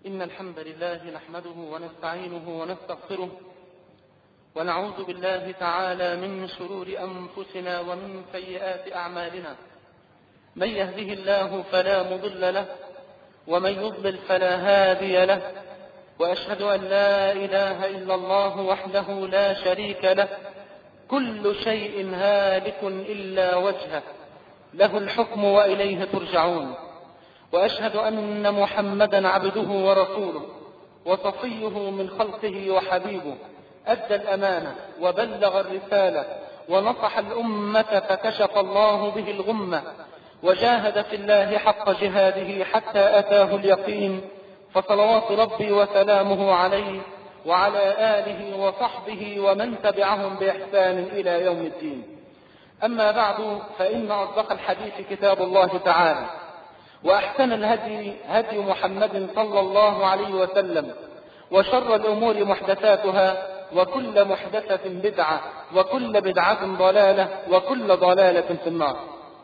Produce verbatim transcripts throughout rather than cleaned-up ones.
إن الحمد لله نحمده ونستعينه ونستغفره ونعوذ بالله تعالى من شرور أنفسنا ومن سيئات أعمالنا. من يهده الله فلا مضل له ومن يضلل فلا هادي له، وأشهد أن لا إله إلا الله وحده لا شريك له، كل شيء هالك إلا وجهه، له الحكم وإليه ترجعون. وأشهد أن محمدا عبده ورسوله وصفيه من خلقه وحبيبه، أدى الأمانة وبلغ الرسالة ونصح الأمة فكشف الله به الغمة، وجاهد في الله حق جهاده حتى أتاه اليقين، فصلوات ربي وسلامه عليه وعلى آله وصحبه ومن تبعهم بإحسان إلى يوم الدين. أما بعد، فإن أصدق الحديث كتاب الله تعالى، وأحسن الهدي هدي محمد صلى الله عليه وسلم، وشر الأمور محدثاتها، وكل محدثة بدعة، وكل بدعة ضلالة، وكل ضلالة في النار.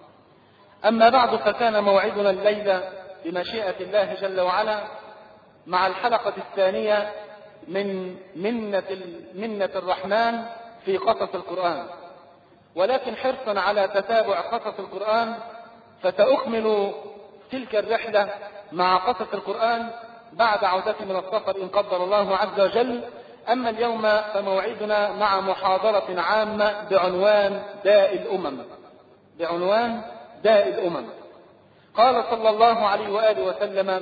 أما بعد، فكان موعدنا الليلة بمشيئة الله جل وعلا مع الحلقة الثانية من منة, منة الرحمن في قصص القرآن، ولكن حرصا على تتابع قصص القرآن فسأكمل تلك الرحلة مع قصص القرآن بعد عودتي من السفر إن قدر الله عز وجل. أما اليوم فموعدنا مع محاضرة عامة بعنوان داء الأمم بعنوان داء الأمم. قال صلى الله عليه وآله وسلم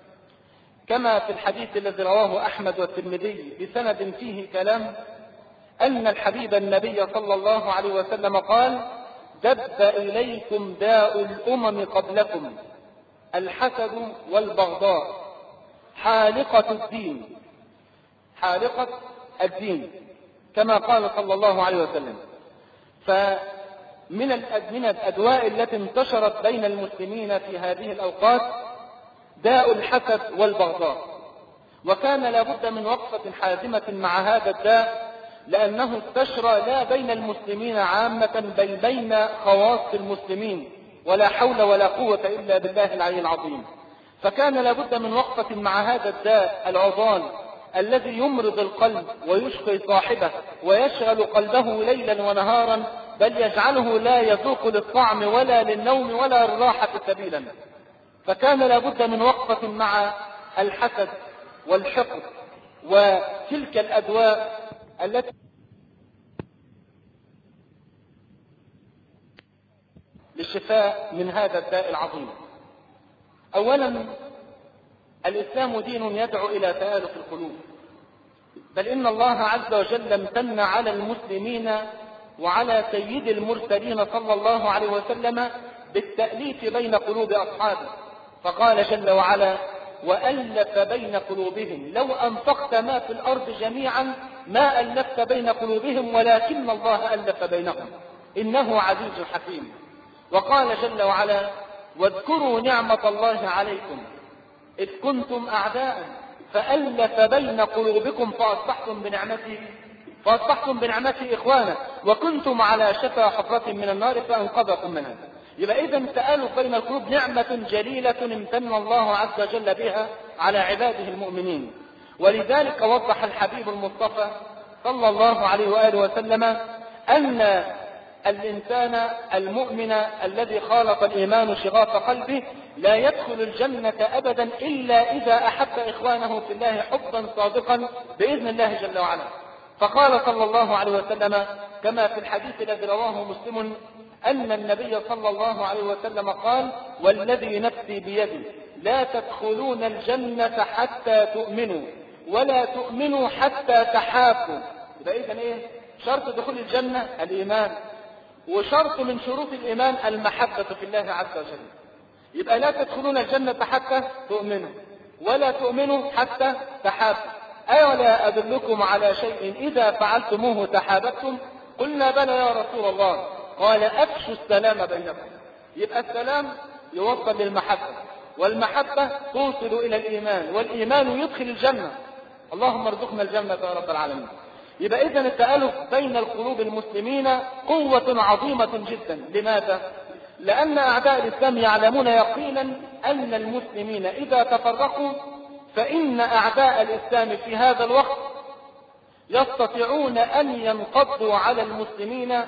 كما في الحديث الذي رواه أحمد والترمذي بسند فيه كلام، أن الحبيب النبي صلى الله عليه وسلم قال: دب إليكم داء الأمم قبلكم، الحسد والبغضاء، حالقة الدين حالقة الدين كما قال صلى الله عليه وسلم. فمن من الأدواء التي انتشرت بين المسلمين في هذه الأوقات داء الحسد والبغضاء، وكان لابد من وقفة حازمة مع هذا الداء، لأنه انتشر لا بين المسلمين عامة بل بين خواص المسلمين، ولا حول ولا قوة إلا بالله العلي العظيم. فكان لابد من وقفة مع هذا الداء العضال الذي يمرض القلب ويشقي صاحبه ويشغل قلبه ليلا ونهارا، بل يجعله لا يذوق للطعم ولا للنوم ولا للراحة سبيلا. فكان لابد من وقفة مع الحسد والحقد وتلك الأدواء التي للشفاء من هذا الداء العظيم. أولا، الإسلام دين يدعو إلى تآلف القلوب، بل إن الله عز وجل امتن على المسلمين وعلى سيد المرسلين صلى الله عليه وسلم بالتأليف بين قلوب أصحابه، فقال جل وعلا: وألف بين قلوبهم لو أنفقت ما في الأرض جميعا ما ألفت بين قلوبهم ولكن الله ألف بينهم إنه عزيز حكيم. وقال جل وعلا: واذكروا نعمة الله عليكم إذ كنتم أعداء فألف بين قلوبكم فأصبحتم بنعمته فأصبحتم بنعمته إخوانا وكنتم على شفا حفرة من النار فأنقذكم منها. يبقى إذن التآلف بين القلوب نعمة جليلة امتن الله عز وجل بها على عباده المؤمنين. ولذلك وضح الحبيب المصطفى صلى الله عليه وآله وسلم أن الإنسان المؤمن الذي خالط الإيمان شغاف قلبه لا يدخل الجنة أبدا إلا إذا أحب إخوانه في الله حبا صادقا بإذن الله جل وعلا. فقال صلى الله عليه وسلم كما في الحديث الذي رواه مسلم أن النبي صلى الله عليه وسلم قال: والذي نفسي بيدي لا تدخلون الجنة حتى تؤمنوا ولا تؤمنوا حتى تحابوا. يبقى إذن إيه شرط دخول الجنة؟ الإيمان، وشرط من شروط الإيمان المحبة في الله عز وجل. يبقى لا تدخلون الجنة حتى تؤمنوا ولا تؤمنوا حتى تحابوا. أولا أدلكم على شيء إذا فعلتموه تحاببتم؟ قلنا بلى يا رسول الله. قال: أفشوا السلام بينكم. يبقى السلام يوصل للمحبة، والمحبة توصل إلى الإيمان، والإيمان يدخل الجنة. اللهم ارزقنا الجنة يا رب العالمين. يبقى إذن التآلف بين القلوب المسلمين قوة عظيمة جدا. لماذا؟ لأن أعداء الإسلام يعلمون يقينا أن المسلمين إذا تفرقوا فإن أعداء الإسلام في هذا الوقت يستطيعون أن ينقضوا على المسلمين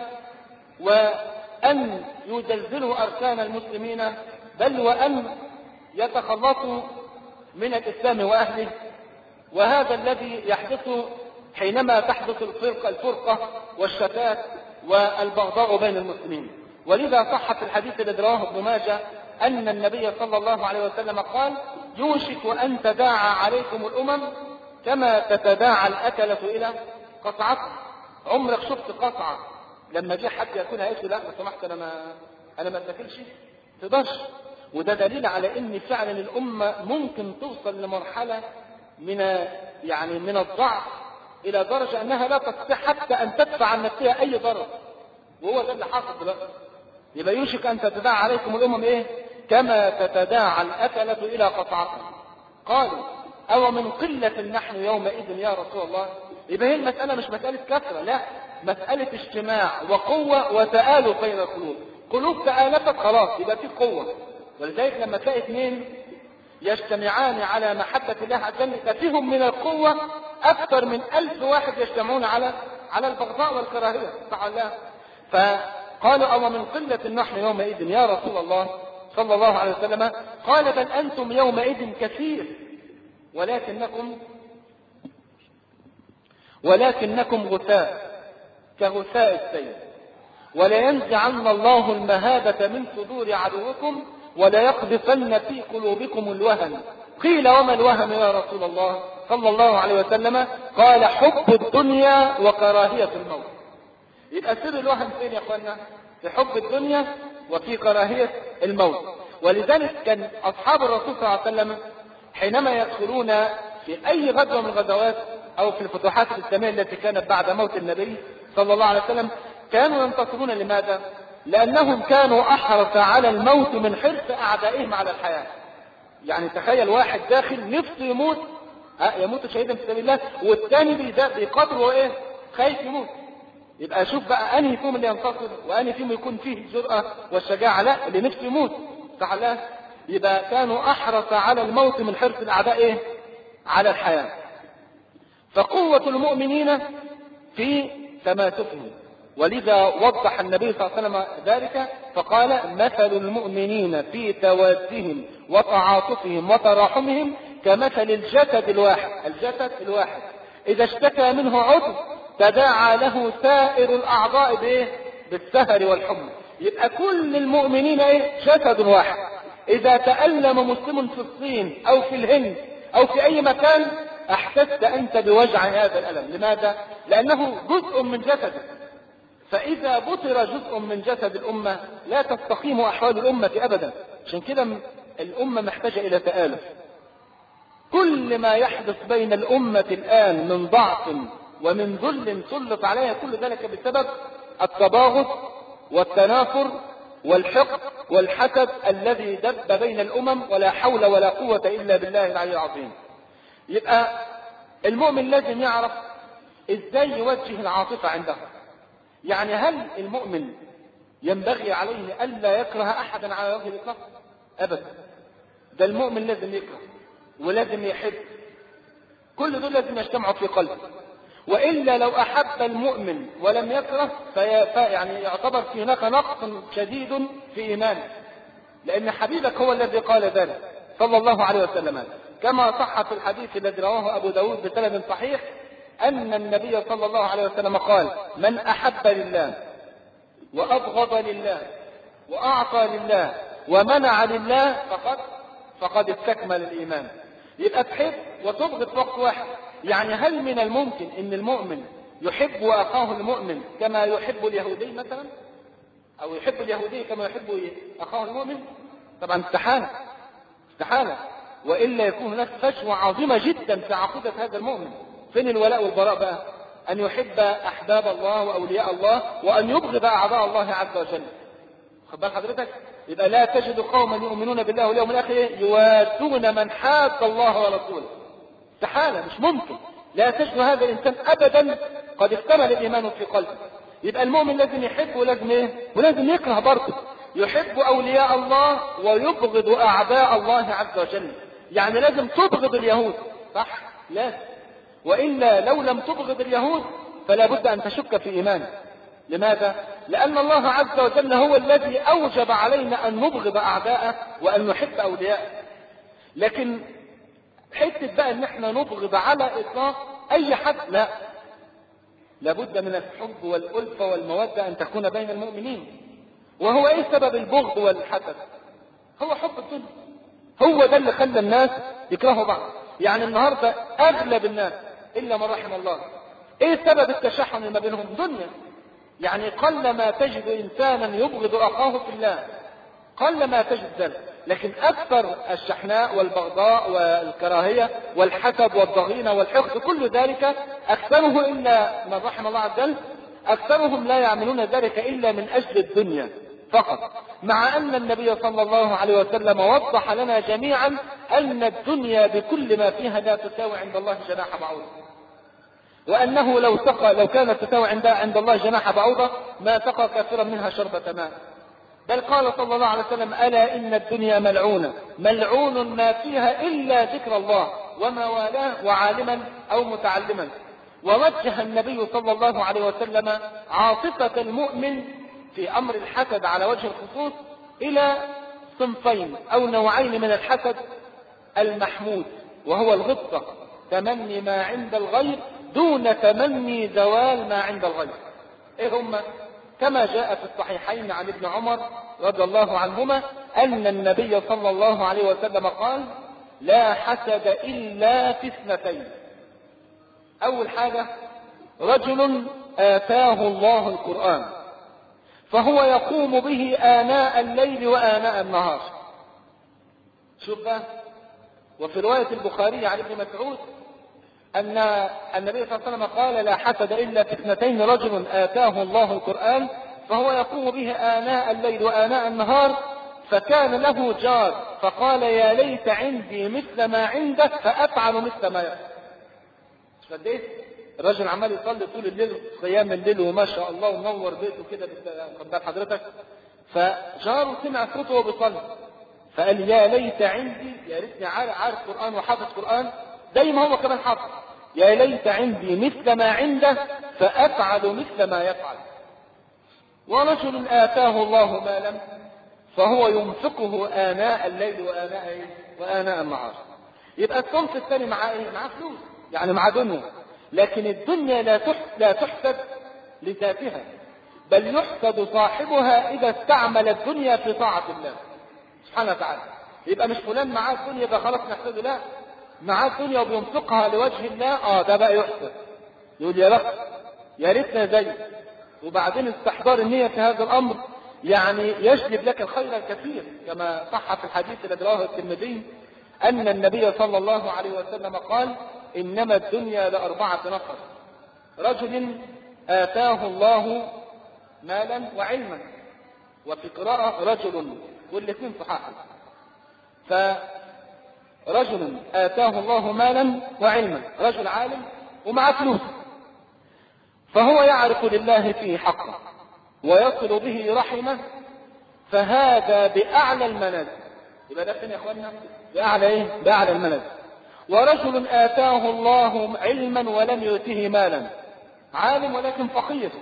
وأن يزلزلوا أركان المسلمين، بل وأن يتخلصوا من الإسلام وأهله. وهذا الذي يحدث حينما تحدث الفرقة الفرقة والشتات والبغضاء بين المسلمين. ولذا صح في الحديث الذي رواه ابن ماجه أن النبي صلى الله عليه وسلم قال: يوشك أن تداعى عليكم الأمم كما تتداعى الأكلة إلى قطعتها. عمرك شفت قطعة لما جه حد ياكلها قلت لا لو سمحت انا ما انا ما اتاكلش؟ تقدرش. وده دليل على ان فعلا الامه ممكن توصل لمرحله من يعني من الضعف الى درجه انها لا تستطيع حتى ان تدفع عن نفسها اي ضرر، وهو ده اللي حاصل دلوقتي. يبقى يوشك ان تتداعى عليكم الامم ايه؟ كما تتداعى الاكله الى قطعتها. قالوا: او من قله نحن يومئذ يا رسول الله؟ يبقى هي المساله مش مساله كثره، لا، مساله اجتماع وقوه وتآلف بين القلوب. قلوب تآلفت خلاص يبقى في قوه. ولذلك لما تلاقي اثنين يجتمعان على محبه الله عز وجل فيهم من القوه اكثر من ألف واحد يجتمعون على على البغضاء والكراهيه. صح الله؟ فقالوا: او من قله نحن يومئذ يا رسول الله صلى الله عليه وسلم؟ قال: بل انتم يومئذ كثير ولكنكم ولكنكم غثاء كغثاء السيل، ولينزعن الله المهابة من صدور عدوكم وليقذفن في قلوبكم الوهن. قيل: وما الوهن يا رسول الله صلى الله عليه وسلم؟ قال: حب الدنيا وكراهية الموت. يبقى سر الوهن فين يا اخوانا؟ في حب الدنيا وفي كراهية الموت. ولذلك كان اصحاب الرسول صلى الله عليه وسلم حينما يدخلون في اي غزوة من الغزوات او في الفتوحات الاسلامية التي كانت بعد موت النبي صلى الله عليه وسلم كانوا ينتصرون. لماذا؟ لانهم كانوا احرص على الموت من حرص اعدائهم على الحياة. يعني تخيل واحد داخل نفسه يموت، ها يموت شهيدا في سبيل الله، والثاني بيقدره ايه؟ خايف يموت. يبقى شوف بقى انهي فيهم اللي ينتصر وانهي فيهم يكون فيه الجرأة والشجاعة؟ لا، اللي نفسه يموت. صح الله؟ يبقى كانوا احرص على الموت من حرص الاعداء ايه؟ على الحياة. فقوة المؤمنين في تماسكهم. ولذا وضح النبي صلى الله عليه وسلم ذلك فقال: مثل المؤمنين في توادهم وتعاطفهم وتراحمهم كمثل الجسد الواحد. الجسد الواحد إذا اشتكى منه عضو تداعى له سائر الأعضاء بإيه؟ بالسهر والحمى. يبقى كل المؤمنين إيه؟ جسد واحد. إذا تألم مسلم في الصين أو في الهند أو في أي مكان احسست انت بوجع هذا الالم. لماذا؟ لانه جزء من جسدك. فاذا بطر جزء من جسد الامه لا تستقيم احوال الامه ابدا. عشان كده الامه محتاجه الى تآلف. كل ما يحدث بين الامه الان من ضعف ومن ذل سلط عليها كل ذلك بسبب التباغض والتنافر والحقد والحسد الذي دب بين الامم، ولا حول ولا قوه الا بالله العلي العظيم. يبقى المؤمن لازم يعرف ازاي يوجه العاطفة عنده. يعني هل المؤمن ينبغي عليه الا يكره احدا على وجه الاطلاق؟ ابدا. ده المؤمن لازم يكره ولازم يحب. كل دول لازم يجتمعوا في قلبه. والا لو احب المؤمن ولم يكره في يعني يعتبر في هناك نقص شديد في ايمانه، لان حبيبك هو الذي قال ذلك صلى الله عليه وسلم، كما صح في الحديث الذي رواه أبو داود بسند صحيح أن النبي صلى الله عليه وسلم قال: من أحب لله وأبغض لله وأعطى لله ومنع لله فقد فقد استكمل الإيمان. يبقى تحب وتبغض في وقت واحد. يعني هل من الممكن أن المؤمن يحب أخاه المؤمن كما يحب اليهودي مثلا، أو يحب اليهودي كما يحب أخاه المؤمن؟ طبعا استحالة استحالة. وإلا يكون هناك فجوة عظيمة جدا في عقيدة هذا المؤمن. فين الولاء والبراء بقى؟ أن يحب أحباب الله وأولياء الله وأن يبغض أعداء الله عز وجل. خد بال حضرتك؟ يبقى لا تجد قوما يؤمنون بالله واليوم الآخر يوادون من حاد الله ورسوله. استحالة، مش ممكن. لا تجد هذا الإنسان أبدا قد اكتمل الإيمان في قلبه. يبقى المؤمن لازم يحب ولازم إيه؟ ولازم يكره برضه. يحب أولياء الله ويبغض أعداء الله عز وجل. يعني لازم تبغض اليهود، صح؟ لا، وإلا لو لم تبغض اليهود فلا بد أن تشك في إيمانك. لماذا؟ لأن الله عز وجل هو الذي أوجب علينا أن نبغض أعداءه وأن نحب أولياءه. لكن حتة بقى أن احنا نبغض على إطلاق أي حد، لا، لابد من الحب والألفة والمودة أن تكون بين المؤمنين. وهو إيه سبب البغض والحسد؟ هو حب الدنيا، هو ده اللي خلى الناس يكرهوا بعض. يعني النهاردة أغلب الناس إلا من رحم الله، إيه سبب التشحن ما بينهم؟ دنيا. يعني قل ما تجد إنسانا يبغض أخاه في الله، قل ما تجد ذلك. لكن أكثر الشحناء والبغضاء والكراهية والحسد والضغينة والحقد كل ذلك أكثره إلا من رحم الله عز وجل، أكثرهم لا يعملون ذلك إلا من أجل الدنيا فقط. مع أن النبي صلى الله عليه وسلم وضح لنا جميعا أن الدنيا بكل ما فيها لا تساوي عند الله جناح بعوضة، وأنه لو سقى لو كانت تساوي عند عند الله جناح بعوضة ما سقى كافرا منها شربة ماء. بل قال صلى الله عليه وسلم: ألا إن الدنيا ملعونة ملعون ما فيها إلا ذكر الله وما والاه وعالما أو متعلما. ووجه النبي صلى الله عليه وسلم عاطفة المؤمن في أمر الحسد على وجه الخصوص إلى صنفين أو نوعين من الحسد: المحمود وهو الغبطة، تمني ما عند الغير دون تمني زوال ما عند الغير. إيه هم؟ كما جاء في الصحيحين عن ابن عمر رضي الله عنهما أن النبي صلى الله عليه وسلم قال: لا حسد إلا في اثنتين. أول حاجة: رجل آتاه الله القرآن فهو يقوم به آناء الليل وآناء النهار. شوف بقى. وفي رواية البخاري عن ابن مسعود أن النبي صلى الله عليه وسلم قال: لا حسد إلا في اثنتين: رجل آتاه الله القرآن فهو يقوم به آناء الليل وآناء النهار فكان له جار فقال: يا ليت عندي مثل ما عندك فأفعل مثل ما يفعل. مش قد ايه؟ الرجل عمال يصلي طول الليل قيام الليل وما شاء الله ومنور بيته كده قدام حضرتك، فجاره سمع صوته وهو بيصلي فقال: يا ليت عندي، يا ريتني عارف قرآن وحافظ قرآن زي ما هو كمان حافظ، يا ليت عندي مثل ما عنده فأفعل مثل ما يفعل. ورجل آتاه الله مالا فهو ينفقه آناء الليل وآناء وآناء النهار. يبقى الصنف الثاني معاه ايه؟ معاه فلوس، يعني معاه دنيا. لكن الدنيا لا لا تحسد لذاتها، بل يحسد صاحبها إذا استعمل الدنيا في طاعة الله سبحانه وتعالى. يبقى مش فلان معاه الدنيا يبقى خلاص نحسده، لا، معاه الدنيا وبينفقها لوجه الله، اه ده بقى يحسد، يقول يا بخت يا ريتنا زي. وبعدين استحضار النية في هذا الأمر يعني يجلب لك الخير الكثير، كما صح في الحديث الذي رواه الترمذي أن النبي صلى الله عليه وسلم قال: إنما الدنيا لأربعة نفر: رجل آتاه الله مالا وعلما، وفي قراءة رجل، والاثنين صحاح. فرجل آتاه الله مالا وعلما، رجل عالم ومعه فلوس، فهو يعرف لله فيه حقه ويصل به رحمه، فهذا بأعلى المنازل. يبقى ده فين يا اخوانا؟ بأعلى ايه؟ بأعلى المنازل. ورجل آتاه الله علما ولم يؤته مالا، عالم ولكن فقير،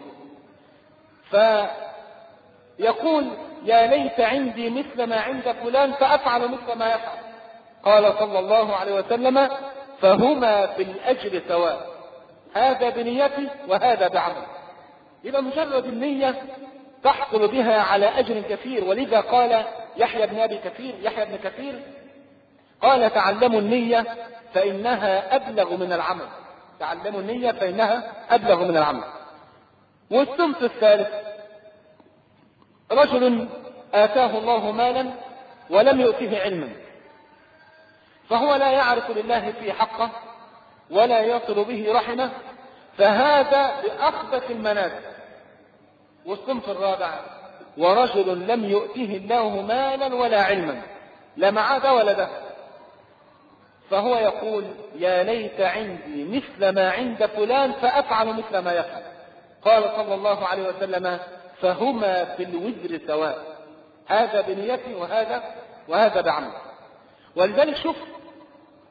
فيقول: يا ليت عندي مثل ما عند فلان فأفعل مثل ما يفعل. قال صلى الله عليه وسلم: فهما في الأجر سواء، هذا بنيته وهذا بعمل. يبقى مجرد النية تحصل بها على أجر كثير. ولذا قال يحيى بن أبي كثير يحيى بن كثير قال: تعلموا النية فإنها أبلغ من العمل. تعلموا النية فإنها أبلغ من العمل. والصنف الثالث: رجل آتاه الله مالا ولم يؤته علما، فهو لا يعرف لله فيه حقه ولا يصل به رحمه، فهذا بأخبث المنازل. والصنف الرابع: ورجل لم يؤته الله مالا ولا علما، لا معاه ده ولا ده، فهو يقول: يا ليت عندي مثل ما عند فلان فأفعل مثل ما يفعل. قال صلى الله عليه وسلم: فهما في الوزر سواء، هذا بنيته وهذا وهذا بعمل. ولذلك شوف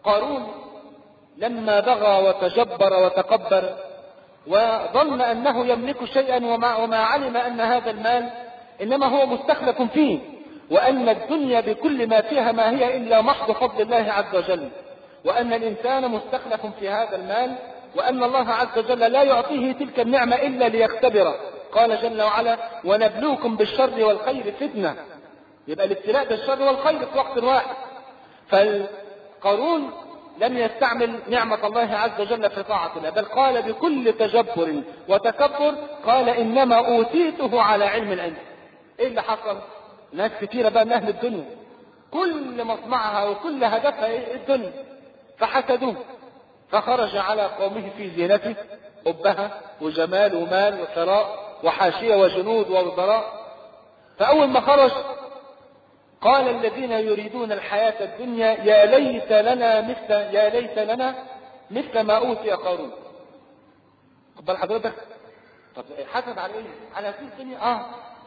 قارون لما بغى وتجبر وتكبر وظن أنه يملك شيئا وما, وما علم أن هذا المال إنما هو مستخلف فيه، وأن الدنيا بكل ما فيها ما هي إلا محض فضل الله عز وجل، وأن الإنسان مستخلف في هذا المال، وأن الله عز وجل لا يعطيه تلك النعمة إلا ليختبره. قال جل وعلا: ونبلوكم بالشر والخير فتنة. يبقى الابتلاء بالشر والخير في وقت واحد. فالقارون لم يستعمل نعمة الله عز وجل في طاعة الله، بل قال بكل تجبر وتكبر قال: إنما أوتيته على علم عندي. إيه اللي حصل؟ ناس كثيرة بقى من أهل الدنيا كل مصنعها وكل هدفها إيه؟ الدنيا، فحسدوه، فخرج على قومه في زينته، أبهة وجمال ومال وثراء وحاشية وجنود ووزراء. فأول ما خرج قال الذين يريدون الحياة الدنيا: يا ليت لنا مثل يا ليت لنا مثل ما أوتي قارون. قبل حضرتك طب حسد على ايه؟ على هذه الدنيا. اه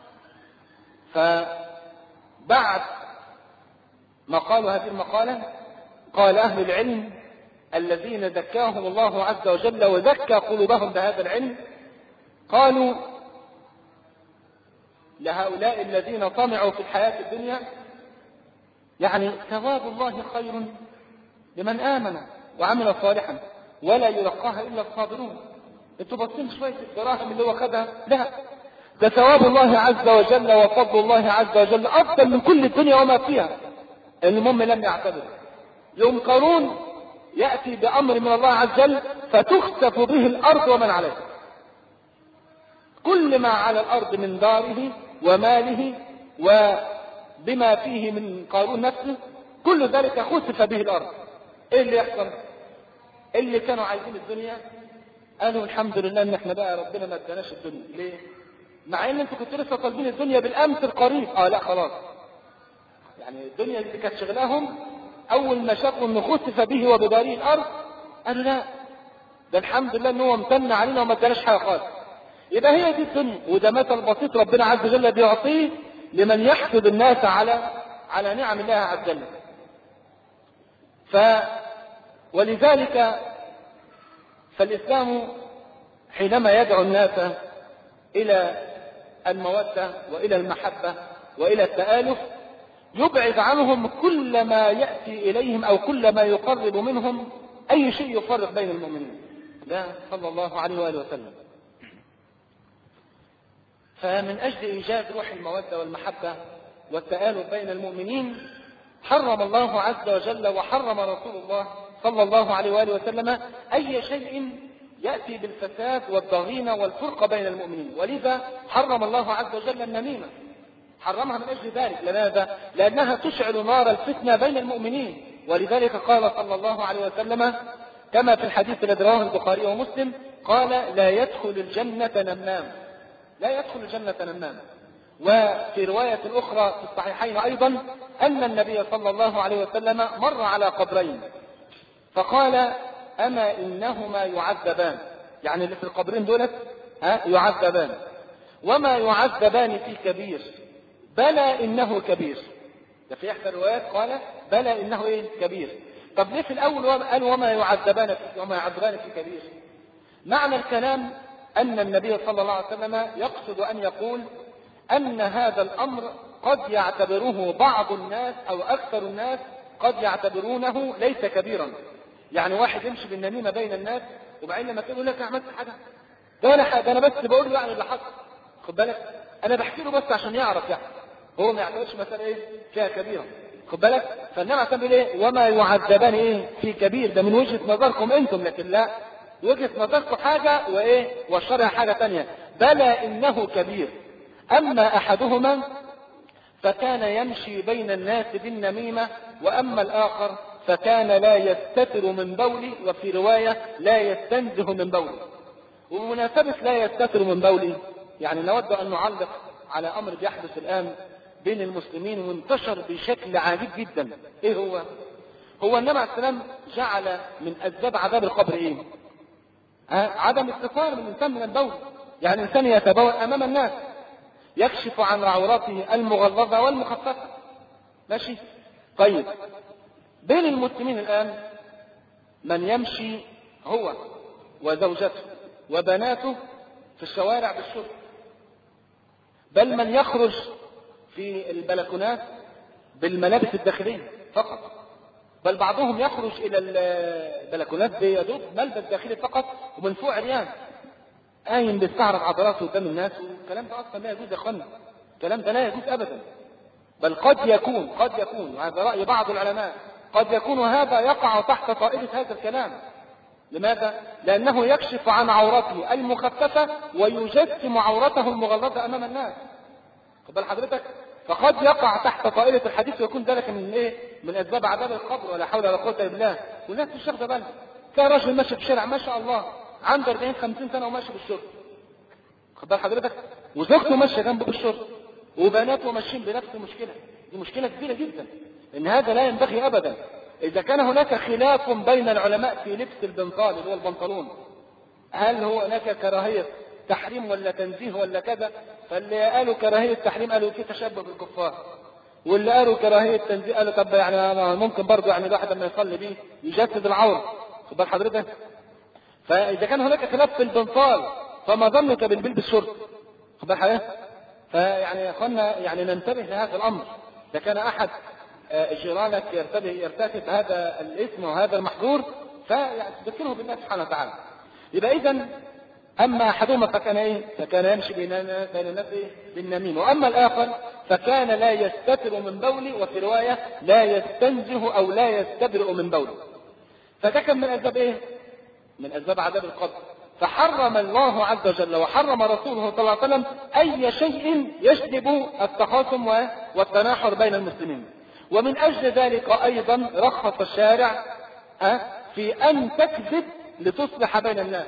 فبعد ما قالوا هذه المقالة قال أهل العلم الذين زكاهم الله عز وجل وزكى قلوبهم بهذا العلم، قالوا لهؤلاء الذين طمعوا في الحياة الدنيا: يعني ثواب الله خير لمن آمن وعمل صالحا ولا يلقاها إلا الصابرون. انتوا باصين شوية الدراهم اللي هو خدها؟ لا، ده ثواب الله عز وجل وفضل الله عز وجل أفضل من كل الدنيا وما فيها. المهم لم يعتبر. يوم قارون يأتي بأمر من الله عز وجل فتخسف به الأرض ومن عليها. كل ما على الأرض من داره وماله وبما فيه من قارون نفسه كل ذلك خسف به الأرض. ايه اللي يحصل؟ اللي كانوا عايزين الدنيا قالوا الحمد لله ان احنا بقى ربنا ما اداناش الدنيا. ليه؟ مع ان انتوا كنتوا لسه طالبين الدنيا بالامس القريب. اه لا خلاص، يعني الدنيا اللي كانت شغلاهم اول ما شافوا انه خسف به وبداره الارض قالوا لا، ده الحمد لله ان هو امتن علينا وما اداناش حاجه خالص. يبقى هي دي الدنيا، وده مثل بسيط ربنا عز وجل بيعطيه لمن يحسد الناس على على نعم الله عز وجل. ف ولذلك فالإسلام حينما يدعو الناس إلى المودة وإلى المحبة وإلى التآلف يبعد عنهم كل ما يأتي إليهم أو كل ما يقرب منهم أي شيء يفرق بين المؤمنين. لا صلى الله عليه وآله وسلم. فمن أجل إيجاد روح المودة والمحبة والتآلف بين المؤمنين حرم الله عز وجل وحرم رسول الله صلى الله عليه وآله وسلم أي شيء يأتي بالفساد والضغينة والفرقة بين المؤمنين. ولذا حرم الله عز وجل النميمة، حرمها من أجل ذلك. لماذا؟ لأنها تشعل نار الفتنة بين المؤمنين. ولذلك قال صلى الله عليه وسلم كما في الحديث الذي رواه البخاري ومسلم قال: لا يدخل الجنة نمام، لا يدخل الجنة نمام. وفي رواية أخرى في الصحيحين أيضا أن النبي صلى الله عليه وسلم مر على قبرين فقال: أما إنهما يعذبان، يعني اللي في القبرين دولت ها يعذبان، وما يعذبان في كبير، بلى إنه كبير. ده في إحدى الروايات قال: بلى إنه إيه كبير. طب ليه في الأول قال وما يعذبان في وما يعذبان في كبير؟ معنى الكلام أن النبي صلى الله عليه وسلم يقصد أن يقول أن هذا الأمر قد يعتبره بعض الناس أو أكثر الناس قد يعتبرونه ليس كبيرا. يعني واحد يمشي بالنميمة بين الناس وبعدين لما تقول لك عملت حاجة ده أنا حاجة أنا بس بقول له يعني اللي حصل، خد بالك أنا بحكي له بس عشان يعرف، يعني هو ما يعتبرش مسألة إيه فيها كبيرة، خد بالك. فالنبي عليه إيه وما يعذبان إيه في كبير، ده من وجهة نظركم أنتم، لكن لا، وجهة نظركم حاجة وإيه والشرع حاجة تانية. بلى إنه كبير. أما أحدهما فكان يمشي بين الناس بالنميمة، وأما الآخر فكان لا يستتر من بولي، وفي رواية لا يستنزه من بولي. ومناسبة لا يستتر من بولي يعني نود أن نعلق على أمر بيحدث الآن بين المسلمين وانتشر بشكل عجيب جدا. إيه هو؟ هو النبي عليه السلام جعل من أسباب عذاب القبر إيه؟ عدم استطار من الإنسان من البول، يعني الإنسان يتبول أمام الناس يكشف عن عورته المغلظة والمخففة، ماشي؟ طيب بين المسلمين الآن من يمشي هو وزوجته وبناته في الشوارع بالشرب، بل من يخرج في البلكونات بالملابس الداخلية فقط، بل بعضهم يخرج إلى البلكونات بيدوب ملبس داخلي فقط ومن فوق عريان قايم بيستعرض عضلاته قدام الناس. والكلام ده أصلا لا يجوز يا أخوانا، الكلام ده لا يجوز أبدا. بل قد يكون قد يكون وهذا رأي بعض العلماء قد يكون هذا يقع تحت طائلة هذا الكلام. لماذا؟ لأنه يكشف عن عورته المخففة ويجسم عورته المغلظة أمام الناس. خد بال حضرتك؟ فقد يقع تحت طائلة الحديث ويكون ذلك من ايه؟ من اسباب عذاب القبر، ولا حول ولا قوة الا بالله. والناس مش واخده بالها. كان راجل ماشي في الشارع ما شاء الله عنده أربعين خمسين سنة وماشي بالشرطة. خد بال حضرتك؟ وزوجته ماشيه جنبه بالشرطة وبناته ماشيين بنفس المشكلة. دي مشكلة كبيرة جدا. ان هذا لا ينبغي ابدا. اذا كان هناك خلاف بين العلماء في لبس البنطال اللي هو البنطلون، هل هو هناك كراهية تحريم ولا تنزيه ولا كذا؟ فاللي قالوا كراهية تحريم قالوا في تشبه بالكفار، واللي قالوا كراهية تنزيه قالوا طب يعني ممكن برضه يعني الواحد لما يصلي بيه يجسد العورة. خد بال حضرتك؟ فإذا كان هناك خلاف في البنطال فما ظنك بالبلبس شرط؟ خد بال حضرتك؟ فيعني يا اخوانا يعني ننتبه لهذا الأمر. إذا كان أحد جيرانك يرتكب هذا الإثم وهذا المحظور فذكره بالله سبحانه وتعالى. يبقى إذن أما أحدهما فكان إيه؟ فكان يمشي بين الناس بالنميم، وأما الآخر فكان لا يستتر من بوله، وفي رواية لا يستنزه أو لا يستبرئ من بوله. فده كان من أسباب إيه؟ من أسباب عذاب القبر. فحرم الله عز وجل وحرم رسوله صلى الله عليه وسلم أي شيء يجلب التخاصم والتناحر بين المسلمين. ومن أجل ذلك أيضا رخص الشارع في أن تكذب لتصلح بين الناس،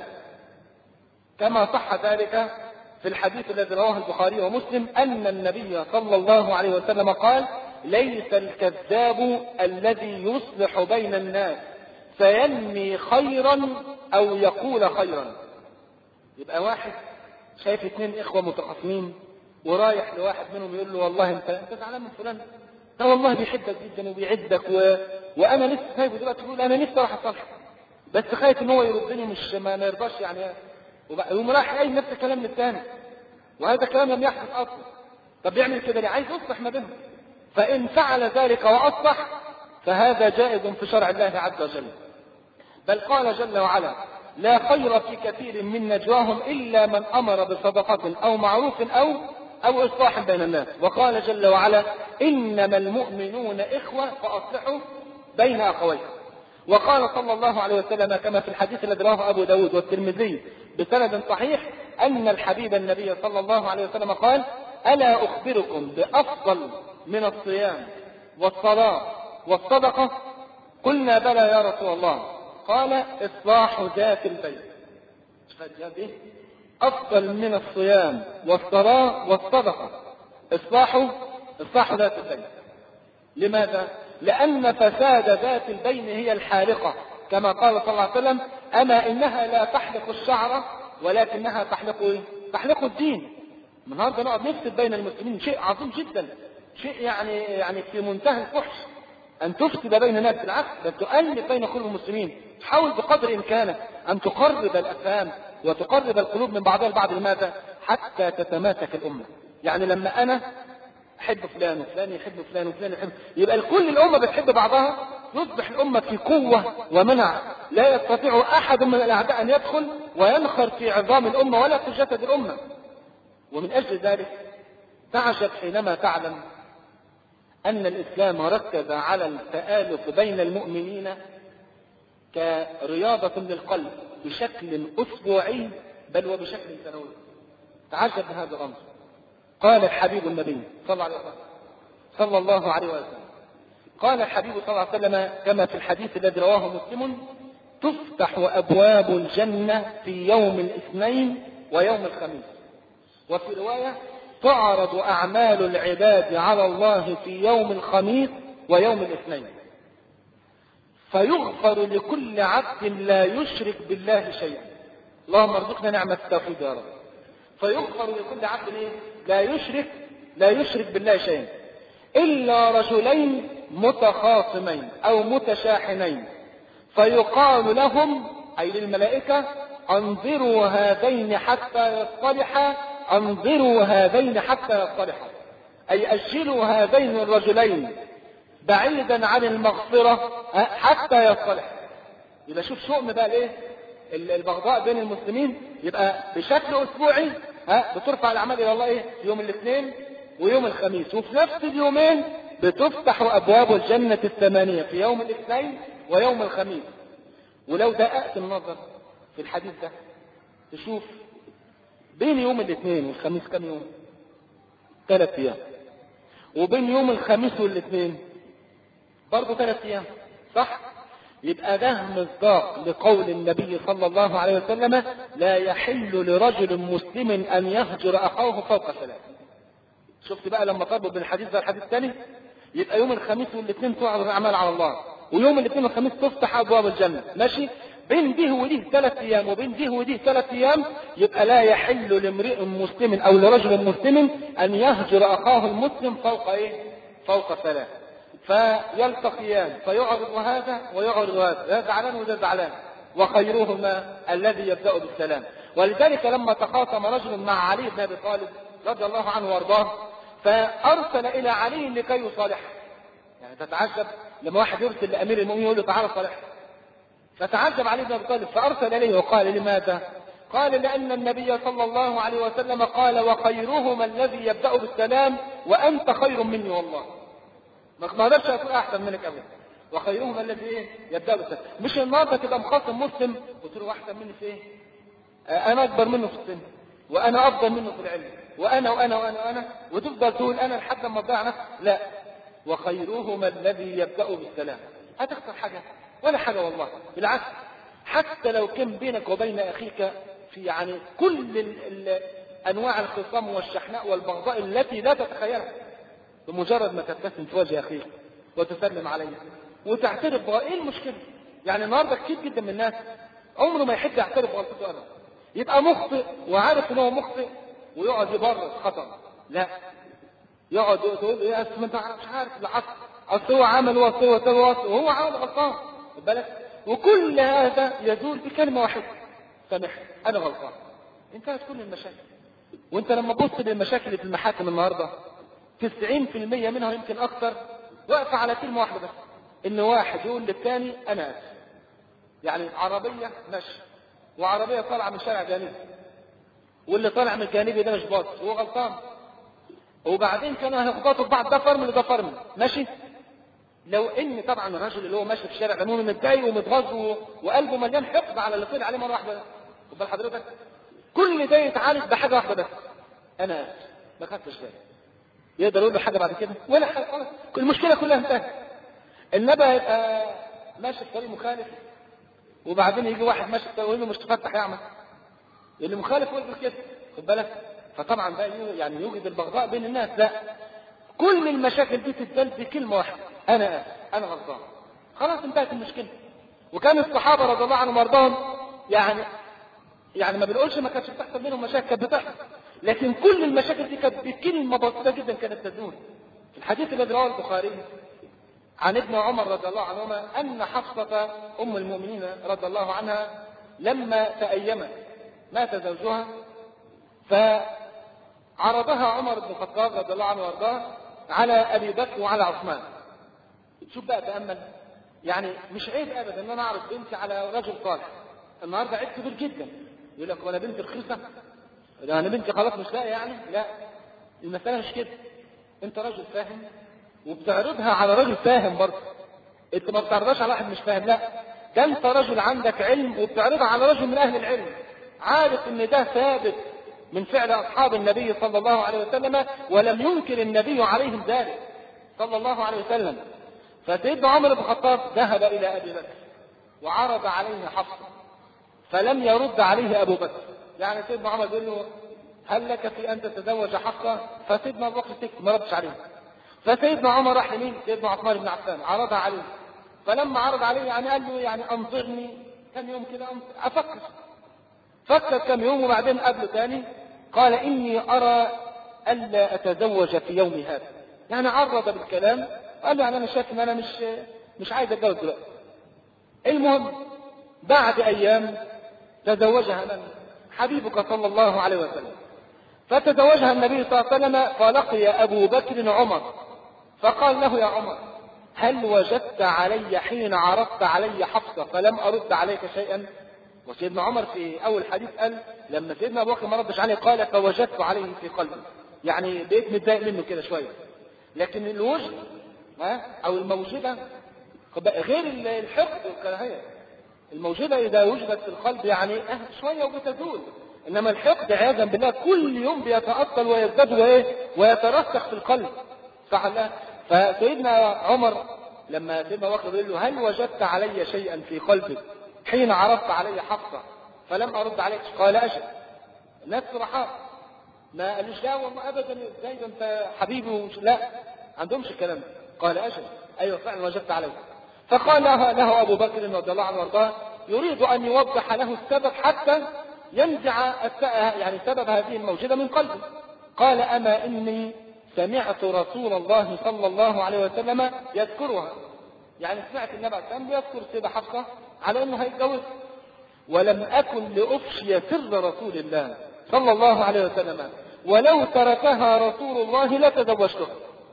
كما صح ذلك في الحديث الذي رواه البخاري ومسلم أن النبي صلى الله عليه وسلم قال: ليس الكذاب الذي يصلح بين الناس فينمي خيرا أو يقول خيرا. يبقى واحد شايف اثنين إخوة متخاصمين ورايح لواحد منهم يقول له والله انت انت زعلان من فلان، ده والله بيحبك جدا وبيعدك و... وانا لسه سايبه دلوقتي تقول انا نفسي اروح اصالحه بس خايف ان هو يردني مش ما يرضاش يعني، ويقوم رايح قايل نفس الكلام للثاني، وهذا كلام لم يحدث اصلا. طب يعمل كده ليه؟ عايز يصلح ما بينهم. فان فعل ذلك واصلح فهذا جائز في شرع الله عز وجل. بل قال جل وعلا: لا خير في كثير من نجواهم الا من امر بصدقه او معروف او او اصلاح بين الناس. وقال جل وعلا: انما المؤمنون اخوه فاصلحوا بين اخويكم. وقال صلى الله عليه وسلم كما في الحديث الذي رواه ابو داود والترمذي بسند صحيح ان الحبيب النبي صلى الله عليه وسلم قال: الا اخبركم بافضل من الصيام والصلاه والصدقه؟ قلنا بلى يا رسول الله. قال: اصلاح ذات البين. افضل من الصيام والصلاه والصدقه اصلاح اصلاح ذات البين. لماذا؟ لأن فساد ذات البين هي الحالقة، كما قال صلى الله عليه وسلم: أما إنها لا تحلق الشعر ولكنها تحلق إيه؟ تحلق الدين. النهارده نقعد نفسد بين المسلمين، شيء عظيم جدا، شيء يعني يعني في منتهى الفحش أن تفسد بين الناس. بالعكس بل تؤلف بين قلوب المسلمين، تحاول بقدر إمكانك أن تقرب الأفهام وتقرب القلوب من بعضها البعض. لماذا؟ حتى تتماسك الأمة. يعني لما أنا أحب فلان وفلان يحب فلان وفلان يحب، يبقى الكل الأمة بتحب بعضها، يصبح الأمة في قوة ومنع، لا يستطيع أحد من الأعداء أن يدخل وينخر في عظام الأمة ولا في جسد الأمة. ومن أجل ذلك تعجب حينما تعلم أن الإسلام ركز على التآلف بين المؤمنين كرياضة للقلب بشكل أسبوعي بل وبشكل سنوي. تعجب هذا الأمر. قال الحبيب النبي صلى الله عليه وسلم صلى الله عليه وسلم قال الحبيب صلى الله عليه وسلم كما في الحديث الذي رواه مسلم: تفتح أبواب الجنة في يوم الاثنين ويوم الخميس. وفي رواية: تعرض أعمال العباد على الله في يوم الخميس ويوم الاثنين فيغفر لكل عبد لا يشرك بالله شيئا. اللهم ارزقنا نعمة التوحيد يا رب. فيغفر لكل عبد لا يشرك لا يشرك بالله شيئا إلا رجلين متخاصمين أو متشاحنين فيقال لهم أي للملائكة انظروا هذين حتى يصطلحا، انظروا هذين حتى يصطلحا، أي أجلوا هذين الرجلين بعيدا عن المغفرة حتى يصطلح. يبقى شوف شؤم بقى الايه البغضاء بين المسلمين. يبقى بشكل اسبوعي ها بترفع الاعمال الى الله ايه يوم الاثنين ويوم الخميس، وفي نفس اليومين بتفتح ابواب الجنة الثمانية في يوم الاثنين ويوم الخميس. ولو دققت النظر في الحديث ده تشوف بين يوم الاثنين والخميس كم يوم؟ ثلاث ايام. وبين يوم الخميس والاثنين برضه ثلاث ايام، صح؟ يبقى ده مصداق لقول النبي صلى الله عليه وسلم لا يحل لرجل مسلم ان يهجر اخاه فوق ثلاث. شفت بقى لما طلبوا بالحديث ده الحديث الثاني؟ يبقى يوم الخميس والاثنين تعرض الاعمال على الله، ويوم الاثنين والخميس تفتح ابواب الجنه، ماشي؟ بين دي ودي ثلاث ايام وبين دي ودي ثلاث ايام، يبقى لا يحل لامرئ مسلم او لرجل مسلم ان يهجر اخاه المسلم فوق ايه؟ فوق ثلاث. فيلتقيان فيعرض هذا ويعرض هذا، ده زعلان وده زعلان، وخيرهما الذي يبدأ بالسلام. ولذلك لما تخاصم رجل مع علي بن ابي طالب رضي الله عنه وارضاه فارسل الى علي لكي يصالحه. يعني تتعجب لما واحد يرسل لامير المؤمنين يقول له تعالى صالحه. فتعجب علي بن ابي طالب فارسل اليه وقال لماذا؟ قال لان النبي صلى الله عليه وسلم قال وخيرهما الذي يبدأ بالسلام وانت خير مني والله. ما اقدرش اكون احسن منك ابدا. وخيرهم الذي ايه يبدا بالسلام. مش النهارده تبقى مخاصم مسلم وتقول له احسن مني في ايه؟ آه انا اكبر منه في السن وانا افضل منه في العلم وانا وانا وانا وانا وتفضل تقول انا لحد ما تضيع نفسك. لا، وخيرهما الذي يبدا بالسلام. هتخسر حاجه ولا حاجه والله، بالعكس. حتى لو كان بينك وبين اخيك في يعني كل ال ال انواع الخصام والشحناء والبغضاء التي لا تتخيلها، بمجرد ما تبتسم في وجه اخيك وتسلم عليه وتعترف بغلطته، ايه المشكله؟ يعني النهارده كتير جدا من الناس عمره ما يحب يعترف بغلطته ابدا. يبقى مخطئ وعارف ان هو مخطئ ويقعد يبرر خطأ. لا، يقعد يقول ايه اصل ما انت مش عارف اللي حصل، اصل هو عمل وصل وصل وهو عمل غلطان، خد بالك؟ وكل هذا يزول بكلمه واحده، سامحني انا غلطان. انتهت كل المشاكل. وانت لما تبص للمشاكل اللي في المحاكم النهارده تسعين في المية منها يمكن اكثر واقفه على كلمه واحده بس، ان واحد يقول للثاني انا اسف. يعني عربيه ماشي وعربيه طالعه من شارع جانبي، واللي طالع من الجانبي ده مش باص هو غلطان، وبعدين كانوا هيخبطوا في بعض، ده فرمل وده فرمل، ماشي؟ لو ان طبعا الراجل اللي هو ماشي في الشارع عموما متضايق ومتغاظ وقلبه مليان حقد على اللي طلع عليه مره واحده، خد بال حضرتك؟ كل ده يتعالج بحاجه واحده بس، انا اسف ما خدتش بالي. يقدر يقول له حاجه بعد كده ولا حاجه خالص، المشكله كلها انتهت. النبي يبقى ماشي في طريق مخالف وبعدين يجي واحد ماشي في طريق ويقول له مش تفتح يعمل اللي مخالف يقول كده، خد بالك؟ فطبعا ده يعني يوجد البغضاء بين الناس. لا، كل المشاكل دي تتزال بكلمه واحده، انا اسف انا غلطان، خلاص انتهت المشكله. وكان الصحابه رضي الله عنهم وارضاهم يعني يعني ما بنقولش ما كانتش بتحصل بينهم مشاكل، كانت بتحصل، لكن كل المشاكل دي كانت بكلمه بسيطه جدا كانت تزول. الحديث الذي رواه البخاري عن ابن عمر رضي الله عنهما ان حفصه ام المؤمنين رضي الله عنها لما تأيمت مات زوجها فعرضها عمر بن الخطاب رضي الله عنه وارضاه على ابي بكر وعلى عثمان. شوف بقى تأمل، يعني مش عيب ابدا ان انا اعرض بنتي على رجل صالح. النهارده عيب كبير جدا، يقول لك وانا بنتي رخيصه، ده انا بنتي خلاص مش لاقي يعني. لا، المساله مش كده. انت راجل فاهم وبتعرضها على راجل فاهم برضه، انت ما بتعرضهاش على واحد مش فاهم، لا ده انت راجل عندك علم وبتعرضها على رجل من اهل العلم عارف ان ده ثابت من فعل اصحاب النبي صلى الله عليه وسلم ولم ينكر النبي عليهم ذلك صلى الله عليه وسلم. فسيدنا عمر بن الخطاب ذهب الى ابي بكر وعرض عليه حفصه فلم يرد عليه ابو بكر. يعني سيدنا عمر يقول له هل لك في ان تتزوج حفصه؟ فسيدنا ابو بكر سكت ما ردش عليه. فسيدنا عمر راح لمين؟ سيدنا عثمان بن عفان عرضها عليه. فلما عرض عليه يعني قال له يعني انظرني كم يوم كده افكر. فكر كم يوم وبعدين قابله تاني قال اني ارى الا اتزوج في يومي هذا. يعني عرض بالكلام قال له يعني انا شايف ان انا مش مش عايز اتجوز دلوقتي. المهم بعد أيام تزوجها من حبيبك صلى الله عليه وسلم، فتزوجها النبي صلى الله عليه وسلم، فلقي أبو بكر عمر فقال له: يا عمر، هل وجدت علي حين عرضت علي حفصة فلم أرد عليك شيئا؟ وسيدنا عمر في أول حديث قال لما سيدنا أبو بكر ما ردش عليه قال: فوجدت عليه في قلبي، يعني بقيت متضايق منه كده شوية. لكن الوجد أو الموجودة غير الحقد والكراهية. الموجودة إذا وجدت في القلب يعني أه شوية وبتزول، إنما الحقد عياذا بالله كل يوم بيتأصل ويزداد وإيه ويترسخ في القلب. صح الله؟ فسيدنا عمر لما سيدنا أبو بكر يقول له: هل وجدت علي شيئا في قلبك حين عرضت علي حفصة فلم أرد عليك؟ قال: أجل. الناس صرحاء ما قالوش لا والله أبدا ازاي ده أنت حبيبي ومش لا عندهمش الكلام ده. قال: أجل، أيوة فعلا وجدت عليه. فقال له أبو بكر رضي الله عنه وارضاه يريد أن يوضح له السبب حتى ينزع يعني سبب هذه الموجودة من قلبه. قال: أما إني سمعت رسول الله صلى الله عليه وسلم يذكرها، يعني سمعت النبي صلى الله عليه وسلم يذكر سيدة حفصة على أنه هيتجوز، ولم أكن لأفشي سر رسول الله صلى الله عليه وسلم، ولو تركها رسول الله لتزوجتها.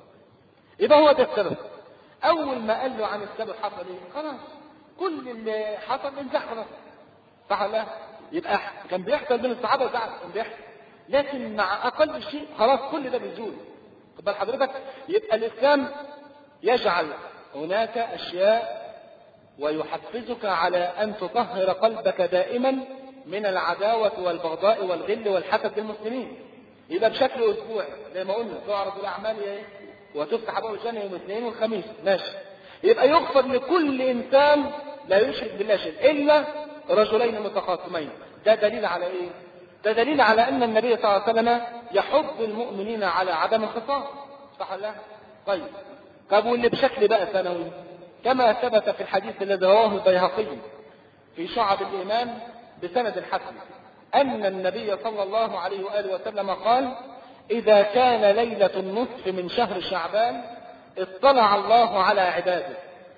يبقى هو ده السبب. أول ما قال له عن السبب حصل إيه؟ خلاص كل اللي حصل انزح خلاص. صح ولا لا؟ يبقى كان بيحصل بين الصحابة وبعد كان بيحصل، لكن مع أقل شيء خلاص كل ده بيزول. خد بال حضرتك؟ يبقى الإسلام يجعل هناك أشياء ويحفزك على أن تطهر قلبك دائما من العداوة والبغضاء والغل والحسد للمسلمين. يبقى بشكل أسبوعي زي ما قلنا تعرض الأعمال إيه؟ وتفتح أبواب الجنة يوم الاثنين والخميس، ماشي. يبقى يغفر لكل إنسان لا يشرك بالله شيء إلا رجلين متخاصمين. ده دليل على إيه؟ ده دليل على أن النبي صلى الله عليه وسلم يحض المؤمنين على عدم الخصام. صح ولا لا؟ طيب طب واللي بشكل بقى ثانوي كما ثبت في الحديث الذي رواه البيهقي في شعب الإيمان بسند الحسن أن النبي صلى الله عليه وآله وسلم قال: إذا كان ليلة النصف من شهر شعبان اطلع الله على عباده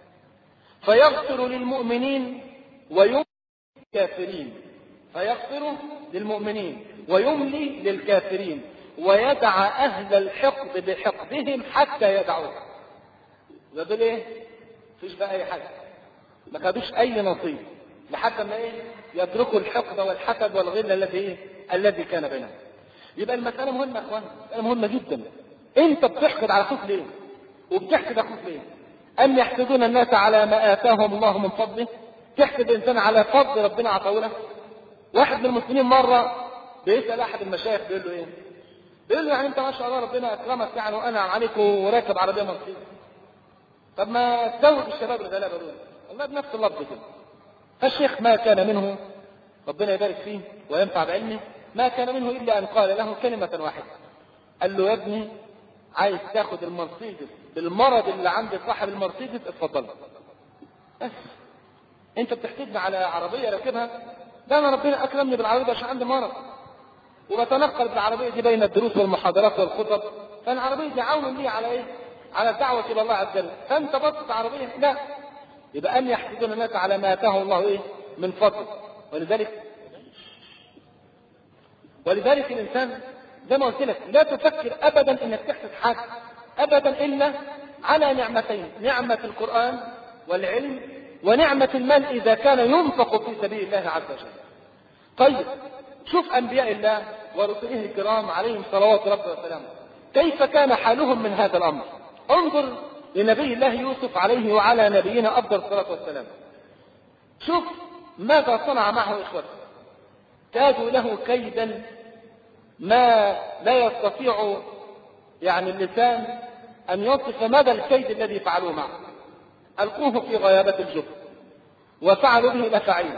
فيغفر للمؤمنين ويملي للكافرين، فيغفر للمؤمنين ويملي للكافرين ويدع أهل الحقد بحقدهم حتى يدعوه. ده دول ايه؟ مفيش بقى أي حاجة، ما خدوش أي نصيب لحد ما ايه؟ يتركوا الحقد والحسد والغل الذي ايه؟ الذي كان بينهم. يبقى المسألة مهمة يا اخوان، مسألة مهمة جدا. انت بتحقد على اخوك ليه؟ وبتحقد اخوك ليه؟ أم يحسدون الناس على ما آتاهم الله من فضله؟ تحسد الإنسان على فضل ربنا عطاه له؟ واحد من المسلمين مرة بيسأل أحد المشايخ بيقول له إيه؟ بيقول له يعني أنت ما شاء الله ربنا أكرمك يعني وأنعم عليك وراكب عربية مرسيدس، طب ما تزوج الشباب الغلابة دول؟ والله بنفس اللفظ كده. فالشيخ ما كان منه ربنا يبارك فيه وينفع بعلمه ما كان منه إلا أن قال له كلمة واحدة، قال له: يا ابني عايز تاخد المرسيدس بالمرض اللي عند صاحب المرسيدس اتفضل. بس انت بتحسدني على عربية راكبها، ده انا ربنا اكرمني بالعربية عشان عندي مرض وبتنقل بالعربية دي بين الدروس والمحاضرات والخطب، فالعربية دي عون لي على ايه؟ على الدعوة الى الله عز وجل. فانت بصت عربية لا، يبقى ان يحسدون الناس على ما اتاه الله ايه؟ من فضل. ولذلك ولذلك الانسان زي ما قلت لك لا تفكر ابدا انك تحسد حاجة ابدا الا على نعمتين: نعمة القرآن والعلم، ونعمة المال إذا كان ينفق في سبيل الله عز وجل. طيب شوف أنبياء الله ورسله الكرام عليهم صلوات ربنا وسلامه كيف كان حالهم من هذا الأمر. انظر لنبي الله يوسف عليه وعلى نبينا أفضل الصلاة والسلام. شوف ماذا صنع معه إخوته. كادوا له كيدا ما لا يستطيع يعني اللسان أن يصف مدى الكيد الذي فعلوه معه. ألقوه في غيابة الجب وفعلوا به الأفاعيل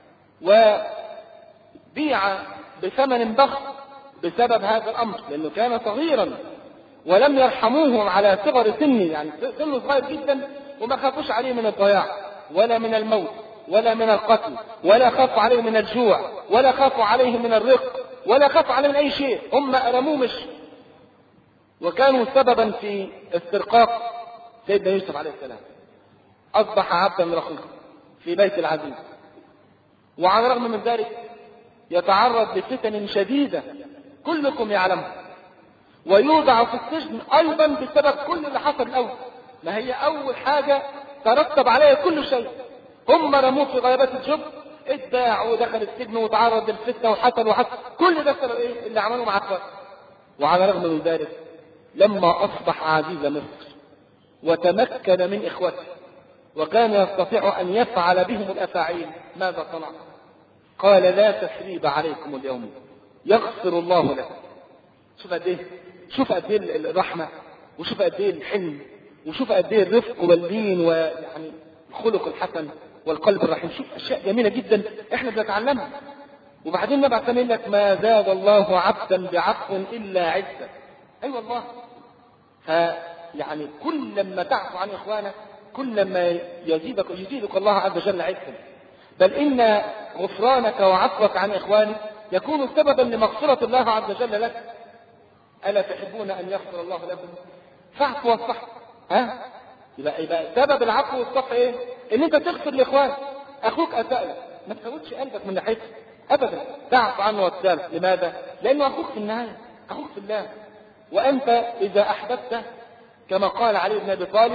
وبيع بثمن بخس بسبب هذا الأمر، لأنه كان صغيرا ولم يرحموه على صغر سنه، يعني سنه صغير جدا وما خافوش عليه من الضياع ولا من الموت ولا من القتل ولا خافوا عليه من الجوع ولا خافوا عليه من الرق ولا خافوا عليه من أي شيء. هم أرموه مش وكانوا سببا في استرقاق سيدنا يوسف عليه السلام. أصبح عبدا رقيقا في بيت العزيز، وعلى الرغم من ذلك يتعرض لفتن شديدة كلكم يعلمها، ويوضع في السجن أيضا بسبب كل اللي حصل الأول. ما هي أول حاجة ترتب عليها كل شيء، هم رموه في غيابات الجب، اتباع ودخل السجن وتعرض للفتنة وحصل وحصل، كل ده سبب ايه اللي عملوه مع اخوانه. وعلى الرغم من ذلك لما أصبح عزيز مصر وتمكن من إخوته وكان يستطيع أن يفعل بهم الأفاعيل، ماذا صنع؟ قال لا تثريب عليكم اليوم يغفر الله لكم. شوف قد ايه، شوف قد ايه الرحمة، وشوف قد ايه الحلم، وشوف قد ايه الرفق واللين ويعني الخلق الحسن والقلب الرحيم. شوف أشياء جميلة جدا احنا بنتعلمها. وبعدين نبع ثاني لك ما زاد الله عبدا بعفو إلا عزة. أي أيوة والله. فيعني كل لما تعفو عن إخوانك كل لما يزيدك يزيدك الله عز وجل عزا، بل إن غفرانك وعفوك عن إخوانك يكون سببا لمغفرة الله عز وجل لك. ألا تحبون أن يغفر الله لكم فاعفوا واصفحوا. ها يبقى يبقى سبب العفو والصفح ايه؟ ان انت تغفر لاخوانك. اخوك اساء لك ما تفوتش قلبك من ناحيته ابدا، تعفو عنه وتسامح. لماذا؟ لانه اخوك في النهايه، اخوك في الله. وانت اذا احببت كما قال علي بن ابي طالب،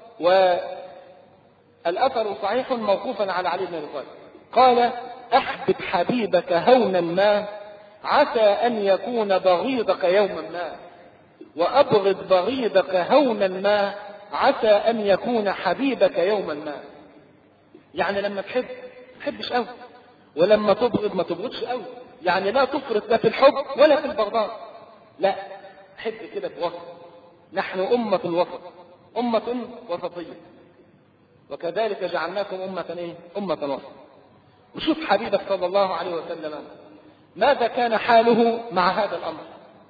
والاثر صحيح موقوفا على علي بن ابي طالب، قال احبب حبيبك هونا ما عسى ان يكون بغيضك يوما ما، وابغض بغيضك هونا ما عسى ان يكون حبيبك يوما ما. يعني لما تحب ما تحبش قوي، ولما تبغض ما تبغضش قوي. يعني لا تفرط لا في الحب ولا في البغضاء، لا حب كده بوسط. نحن أمة وسط، أمة وسطية، وكذلك جعلناكم أمة إيه؟ أمة وسط. وشوف حبيبك صلى الله عليه وسلم ماذا كان حاله مع هذا الأمر.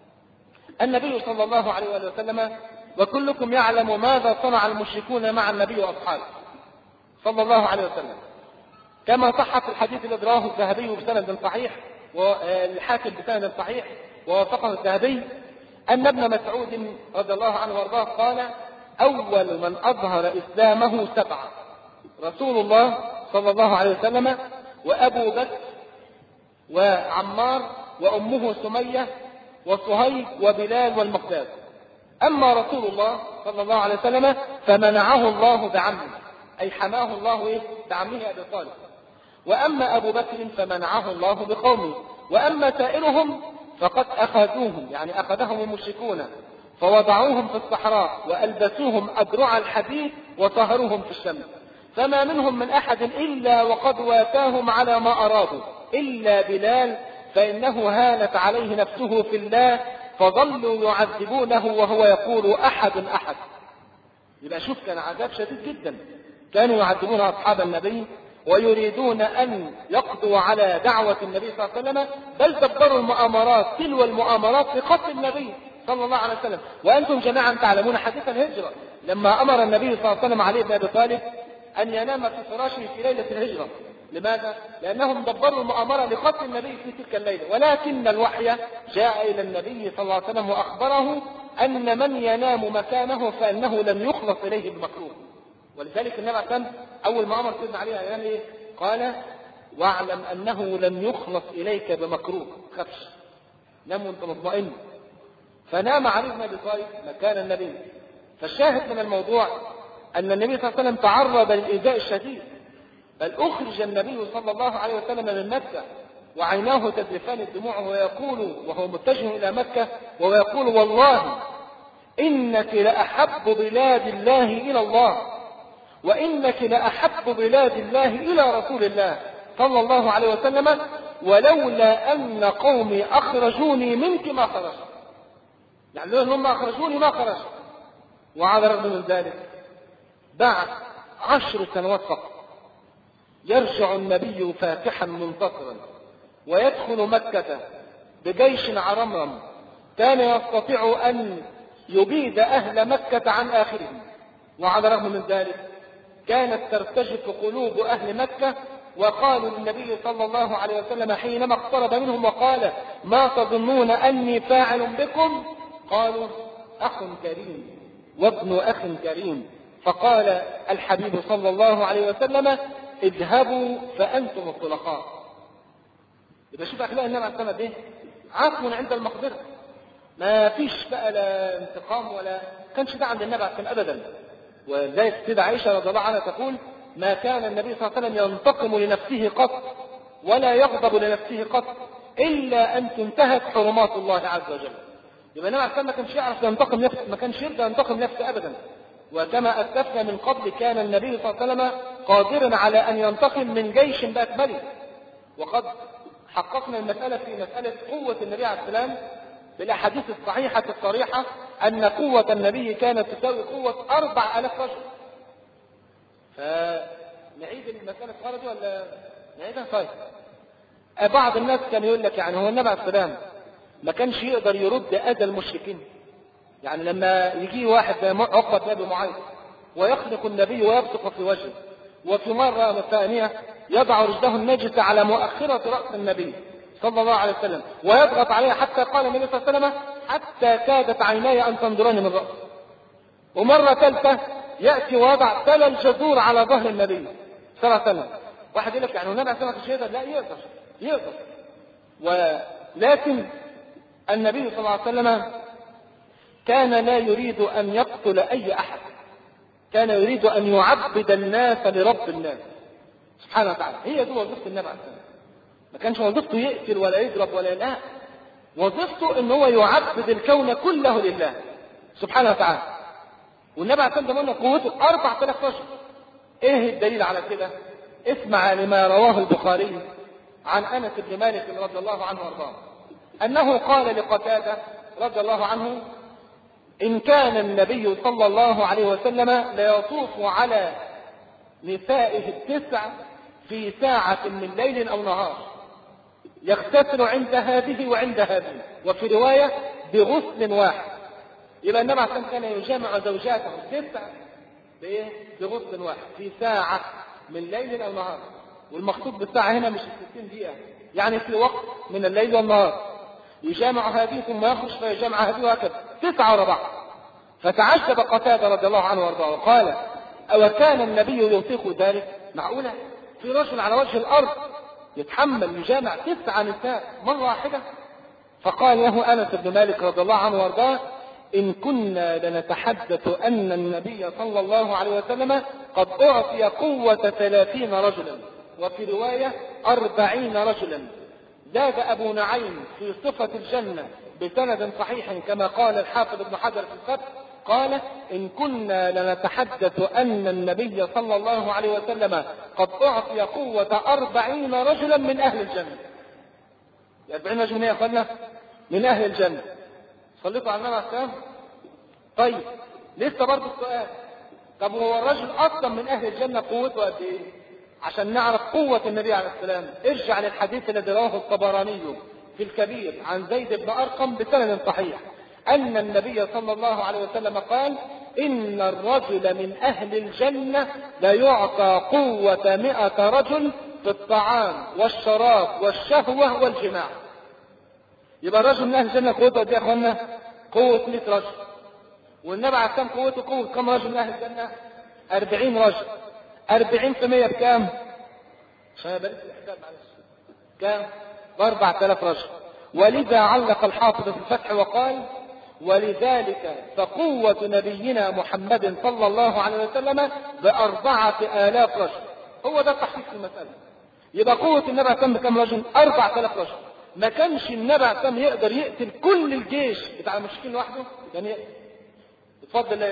النبي صلى الله عليه وسلم وكلكم يعلم ماذا صنع المشركون مع النبي وأصحابه صلى الله عليه وسلم، كما صح في الحديث الذي رواه الذهبي بسند صحيح والحاكم بسند صحيح ووافقه الذهبي، أن ابن مسعود رضي الله عنه وارضاه قال أول من أظهر إسلامه سبعة: رسول الله صلى الله عليه وسلم، وأبو بكر، وعمار، وأمه سمية، وصهيب، وبلال، والمقداد. أما رسول الله صلى الله عليه وسلم فمنعه الله بعمه، أي حماه الله إيه؟ بعمه أبي طالب. وأما أبو بكر فمنعه الله بقومه. وأما سائرهم فقد أخذوهم، يعني أخذهم المشركون فوضعوهم في الصحراء وألبسوهم أدرع الحديد وطهروهم في الشمس، فما منهم من أحد إلا وقد واتاهم على ما أرادوا إلا بلال، فإنه هانت عليه نفسه في الله فظلوا يعذبونه وهو يقول أحد أحد. يبقى شوف كان عذاب شديد جدا. كانوا يعذبون أصحاب النبي ويريدون أن يقضوا على دعوة النبي صلى الله عليه وسلم، بل دبروا المؤامرات تلو المؤامرات لقتل النبي صلى الله عليه وسلم. وأنتم جميعا تعلمون حديث الهجرة لما أمر النبي صلى الله عليه وسلم علي بن أبي طالب أن ينام في فراشه في ليلة الهجرة. لماذا؟ لأنهم دبروا المؤامرة لقتل النبي في تلك الليلة، ولكن الوحي جاء إلى النبي صلى الله عليه وسلم وأخبره أن من ينام مكانه فإنه لم يخلص إليه بمكروه. ولذلك النبي عليه أول ما أمر سيدنا علي ينام إيه؟ قال واعلم أنه لم يخلص إليك بمكروه، خفش نام وانت مطمئن. فنام علي بن أبي طالب مكان النبي. فالشاهد من الموضوع أن النبي صلى الله عليه وسلم تعرض للإيذاء الشديد، بل أخرج النبي صلى الله عليه وسلم من مكة وعيناه تذرفان الدموع ويقول وهو متجه إلى مكة ويقول والله إنك لأحب بلاد الله إلى الله، وإنك لأحب بلاد الله إلى رسول الله صلى الله عليه وسلم، ولولا أن قومي أخرجوني منك ما خرجت. يعني لو هم أخرجوني ما خرجت. وعلى الرغم من ذلك بعد عشر سنوات فقط يرجع النبي فاتحا منتصرا ويدخل مكة بجيش عرمرم كان يستطيع أن يبيد أهل مكة عن آخرهم. وعلى الرغم من ذلك كانت ترتجف قلوب أهل مكة، وقالوا للنبي صلى الله عليه وسلم حينما اقترب منهم وقال ما تظنون أني فاعل بكم؟ قالوا أخ كريم وابن أخ كريم. فقال الحبيب صلى الله عليه وسلم اذهبوا فأنتم الطلقاء. يبقى شوف أخلاق النبي عليه الصلاة والسلام إيه؟ عفو عند المقدرة، ما فيش بقى لا انتقام ولا كانش ده عند النبي عليه الصلاة والسلام أبدا. وذلك السيدة عائشة رضي الله عنها تقول: ما كان النبي صلى الله عليه وسلم ينتقم لنفسه قط ولا يغضب لنفسه قط إلا أن تنتهك حرمات الله عز وجل. يبقى النبي عليه الصلاة والسلام ما كانش يعرف ينتقم نفسه، ما كانش يرضى ينتقم نفسه أبدا. وكما أسلفنا من قبل كان النبي صلى الله عليه وسلم قادرا على أن ينتقم من جيش بأكمله. وقد حققنا المسألة في مسألة قوة النبي عليه السلام بالأحاديث الصحيحة الصريحة أن قوة النبي كانت تساوي قوة أربع آلاف رجل. فنعيد المسألة خالد ولا نعيدها؟ طيب. بعض الناس كان يقول لك يعني هو النبي عليه السلام ما كانش يقدر يرد أذى المشركين؟ يعني لما يجي واحد زي عقبة بن أبي معيط ويخلق النبي ويبصق في وجهه، وفي مرة ثانية يضع رجله النجسة على مؤخرة رأس النبي صلى الله عليه وسلم ويضغط عليها حتى قال النبي صلى الله عليه وسلم: حتى كادت عيناي أن تنظراني من رأسه. ومرة ثالثة يأتي ويضع تل الجزور على ظهر النبي صلى الله عليه وسلم. واحد يقول لك يعني النبي عليه الصلاة والسلام لا يقدر يقدر ولكن النبي صلى الله عليه وسلم كان لا يريد أن يقتل أي أحد، كان يريد أن يعبد الناس لرب الناس سبحانه وتعالى. هي دي وظيفة النبي عليه الصلاة والسلام. ما كانش وظيفته يقتل ولا يضرب ولا لا، وظيفته ان هو يعبد الكون كله لله سبحانه وتعالى. والنبي عليه الصلاة والسلام قوته أربعة آلاف رجل. ايه الدليل على كده؟ اسمع لما رواه البخاري عن أنس بن مالك رضي الله عنه وارضاه أنه قال لقتادة رضي الله عنه: إن كان النبي صلى الله عليه وسلم ليطوف على نسائه التسع في ساعة من ليل أو نهار، يغتسل عند هذه وعند هذه، وفي رواية بغسل واحد. يبقى النبي عليه الصلاة والسلام كان يجامع زوجاته التسع بإيه؟ بغسل واحد في ساعة من ليل أو نهار. والمقصود بالساعة هنا مش ستين دقيقة، يعني في وقت من الليل والنهار يجامع هذه ثم يخرج فيجامع هذه وهكذا تسعة ورا بعض. فتعجب قتادة رضي الله عنه وارضاه وقال: أو كان النبي يطيق ذلك؟ معقولة في رجل على وجه الأرض يتحمل يجامع تسع نساء مرة واحدة؟ فقال له أنس بن مالك رضي الله عنه وارضاه: إن كنا لنتحدث أن النبي صلى الله عليه وسلم قد أعطي قوة ثلاثين رجلا، وفي رواية أربعين رجلا. زاد أبو نعيم في صفة الجنة بسند صحيح كما قال الحافظ ابن حجر في الفتح، قال: إن كنا لنتحدث أن النبي صلى الله عليه وسلم قد أعطي قوة أربعين رجلا من أهل الجنة. أربعين رجل من يا أخوانا من أهل الجنة. صليتوا على النبي عليه السلام. طيب لسه برضه السؤال: طب هو الرجل أصلا من أهل الجنة قوته قد إيه؟ عشان نعرف قوة النبي عليه السلام ارجع للحديث الذي رواه الطبراني في الكبير عن زيد بن أرقم بسند صحيح أن النبي صلى الله عليه وسلم قال: إن الرجل من أهل الجنة ليعطى قوة مئة رجل في الطعام والشراب والشهوة والجماع. يبقى الرجل من أهل الجنة قوته قد إيه يا أخوانا؟ قوة مئة رجل. والنبي عليه السلام قوته قوة كم رجل من أهل الجنة؟ أربعين رجل. أربعين في مئة بكام؟ عشان يبقى الحساب معلش. كام؟ بأربعة آلاف رجل. ولذا علق الحافظ في الفتح وقال: ولذلك فقوة نبينا محمد صلى الله عليه وسلم بأربعة آلاف رجل. هو ده التحقيق في المسألة. يبقى قوة النبي عليه السلام بكم رجل؟ أربعة آلاف رجل. ما كانش النبي عليه السلام يقدر يقتل كل الجيش بتاع المشركين لوحده، يعني اتفضل الله،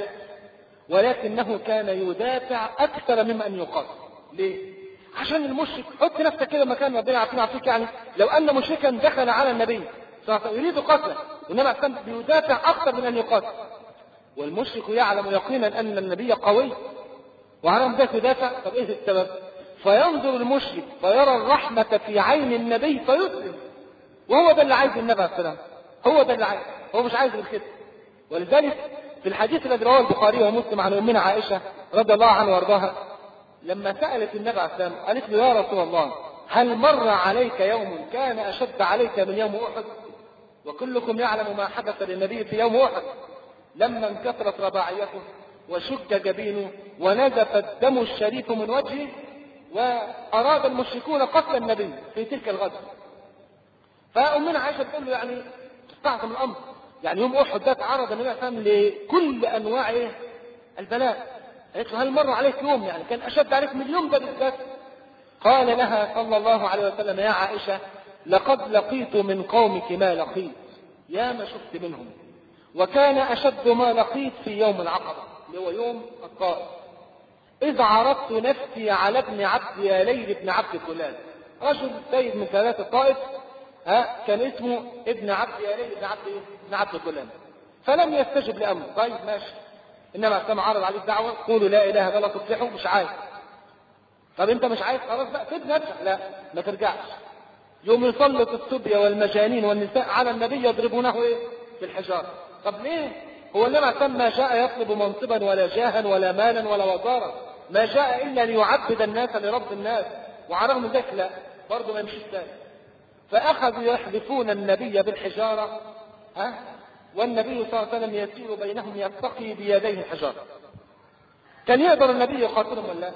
ولكنه كان يدافع أكثر مما أن يقاتل. ليه؟ عشان المشرك، حط نفسك كده مكان ربنا يعافينا ويعافيك، يعني لو أن مشركا دخل على النبي يريد قتله والنبي عليه السلام بيدافع أكثر من أن يقاتل، والمشرك يعلم يقينا أن النبي قوي وعلى ذلك يدافع. طب إيه السبب؟ فينظر المشرك فيرى الرحمة في عين النبي فيسلم، وهو ده اللي عايز النبي عليه السلام، هو ده اللي عايز، هو مش عايز الخير. ولذلك في الحديث الذي رواه البخاري ومسلم عن أمنا عائشة رضي الله عنها وارضاها لما سألت النبي عليه السلام قالت له: يا رسول الله، هل مر عليك يوم كان أشد عليك من يوم أحد؟ وكلكم يعلم ما حدث للنبي في يوم أحد لما انكسرت رباعيته وشج جبينه ونزف الدم الشريف من وجهه. وأراد المشركون قتل النبي في تلك الغزوة. فأمنا عائشة تقول له يعني تستعظم الأمر، يعني يوم أحد ده تعرض النبي صلى الله عليه وسلم لكل أنواع البلاء. قالت له هل مر عليك يوم يعني كان أشد عليك من اليوم ده بالذات؟ قال لها صلى الله عليه وسلم يا عائشة لقد لقيت من قومك ما لقيت، يا ما شفت منهم، وكان أشد ما لقيت في يوم العقبة اللي هو يوم الطائف، إذ عرضت نفسي على ابن عبد يا ليل ابن عبد كلان، رجل سيد من سادات الطائف ها كان اسمه ابن عبد يا ليل ابن عبد ابن عبد كلان، فلم يستجب لأمره. طيب ماشي، إنما كما عرض عليه الدعوة قولوا لا إله إلا الله تفلحوا، مش عايز. طب أنت مش عايز خلاص بقى سيب نفسك، لا ما ترجعش. يوم يسلط الصبية والمجانين والنساء على النبي يضربونه إيه؟ بالحجارة. طب ليه؟ هو إنما كان ما جاء يطلب منصبا ولا جاها ولا مالا ولا وزارة، ما جاء إلا ليعبد الناس لرب الناس، وعلى رغم ذلك لا برضه ما يمشيش تاني. فأخذوا يحذفون النبي بالحجارة ها، والنبي صلى الله عليه وسلم يسير بينهم يتقي بيديه الحجارة. كان يقدر النبي يقاتلهم ولا لا؟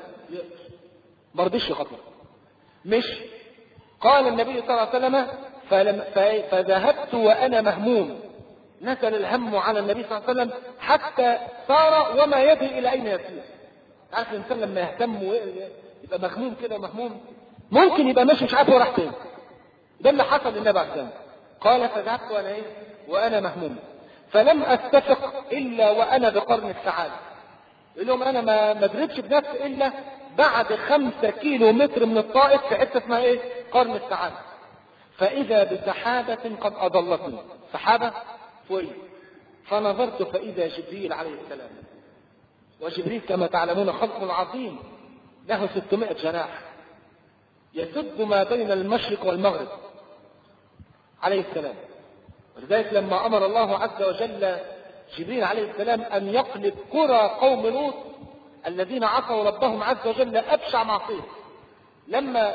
ما رضيش يقاتلهم. مش قال النبي صلى الله عليه وسلم فلم فذهبت وأنا مهموم، نزل الهم على النبي صلى الله عليه وسلم حتى صار وما يدري إلى أين يسير. عارف الإنسان لما يهتم ويبقى مهموم كده مهموم ممكن يبقى ماشي مش عارف هو راح فين. ده اللي حصل للنبي عليه السلام. قال فذهبت وأنا إيه؟ وأنا مهموم فلم أستفق إلا وأنا بقرن السعادة. يقول لهم أنا ما مدرتش بنفسي إلا بعد خمسة كيلو متر من الطائف في حتة اسمها إيه؟ قرن السعادة. فإذا بسحابة قد أضلتني، سحابة فوق، فنظرت فإذا جبريل عليه السلام، وجبريل كما تعلمون خلق عظيم له ستمائة جناح يسد ما بين المشرق والمغرب عليه السلام. ولذلك لما أمر الله عز وجل جبريل عليه السلام أن يقلب قرى قوم لوط الذين عصوا ربهم عز وجل أبشع معصية، لما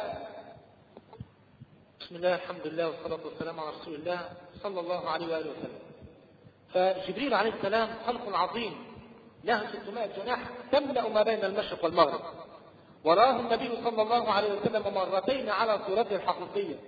بسم الله الحمد لله والصلاة والسلام على رسول الله صلى الله عليه وآله وسلم. فجبريل عليه السلام خلق عظيم له ستمائة جناح تملأ ما بين المشرق والمغرب، وراه النبي صلى الله عليه وسلم مرتين على صورته الحقيقية.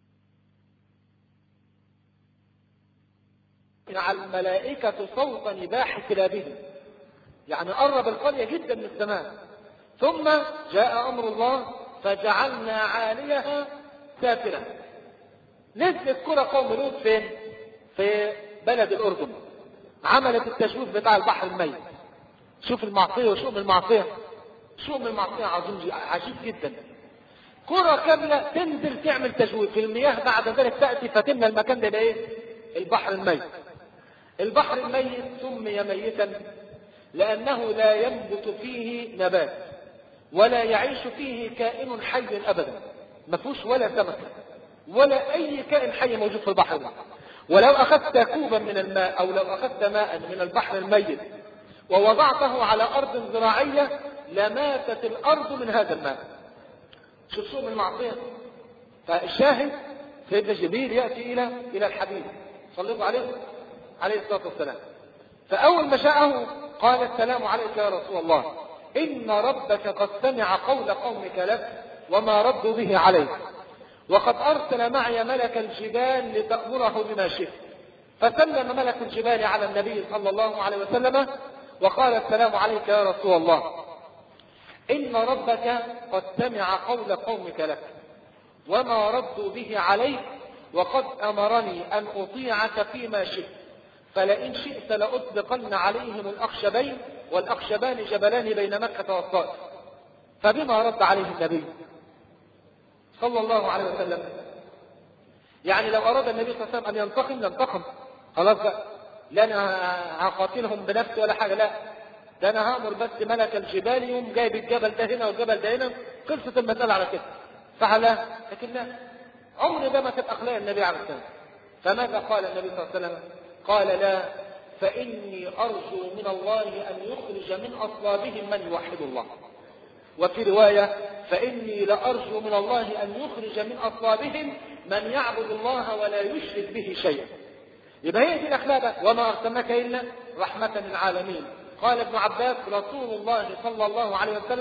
على الملائكة صوت نباح كلابهم، يعني قرب القرية جدا من السماء. ثم جاء أمر الله فجعلنا عاليها سافلة. نزلت كرة قوم لوط فين؟ في بلد الأردن، عملت التجويف بتاع البحر الميت. شوف المعصية وشؤم المعصية، شؤم المعصية عظيم عجيب جدا. كرة كاملة تنزل تعمل تجويف في المياه، بعد ذلك تأتي فتمنى المكان ده ايه؟ البحر الميت. البحر الميت سمي ميتا لأنه لا ينبت فيه نبات ولا يعيش فيه كائن حي أبدا، ما فيهوش ولا سمكة ولا أي كائن حي موجود في البحر ده. ولو أخذت كوبا من الماء أو لو أخذت ماء من البحر الميت ووضعته على أرض زراعية لماتت الأرض من هذا الماء. شوف شو من المعصية. فالشاهد سيدنا جبريل يأتي إلى إلى الحبيب صلوا عليه عليه الصلاة والسلام. فأول ما جاءه قال السلام عليك يا رسول الله، إن ربك قد سمع قول قومك لك وما ردوا به عليك، وقد أرسل معي ملك الجبال لتأمره بما شئت. فسلم ملك الجبال على النبي صلى الله عليه وسلم وقال السلام عليك يا رسول الله، إن ربك قد سمع قول قومك لك وما ردوا به عليك، وقد أمرني أن أطيعك فيما شئت، فلئن شئت لأطلقن عليهم الأخشبين، والأخشبان جبلان بين مكة والطائف. فبما رد عليه النبي صلى الله عليه وسلم؟ يعني لو أراد النبي صلى الله عليه وسلم أن ينتقم لانتقم خلاص بقى، لا أنا هقاتلهم بنفسي ولا حاجة، لا ده أنا هأمر بس ملك الجبال يوم جايب الجبل ده هنا والجبل ده هنا، خلصت المسألة على كده. فعلا لكن لا، عمر ده ما كانت أخلاق النبي عليه السلام. فماذا قال النبي صلى الله عليه وسلم؟ قال لا، فإني أرجو من الله أن يخرج من أصلابهم من يوحد الله. وفي رواية فإني لأرجو من الله أن يخرج من أصلابهم من يعبد الله ولا يشرك به شيئا. يبقى هي دي الأخلاق، وما أرسلناك إلا رحمة للعالمين. قال ابن عباس رسول الله صلى الله عليه وسلم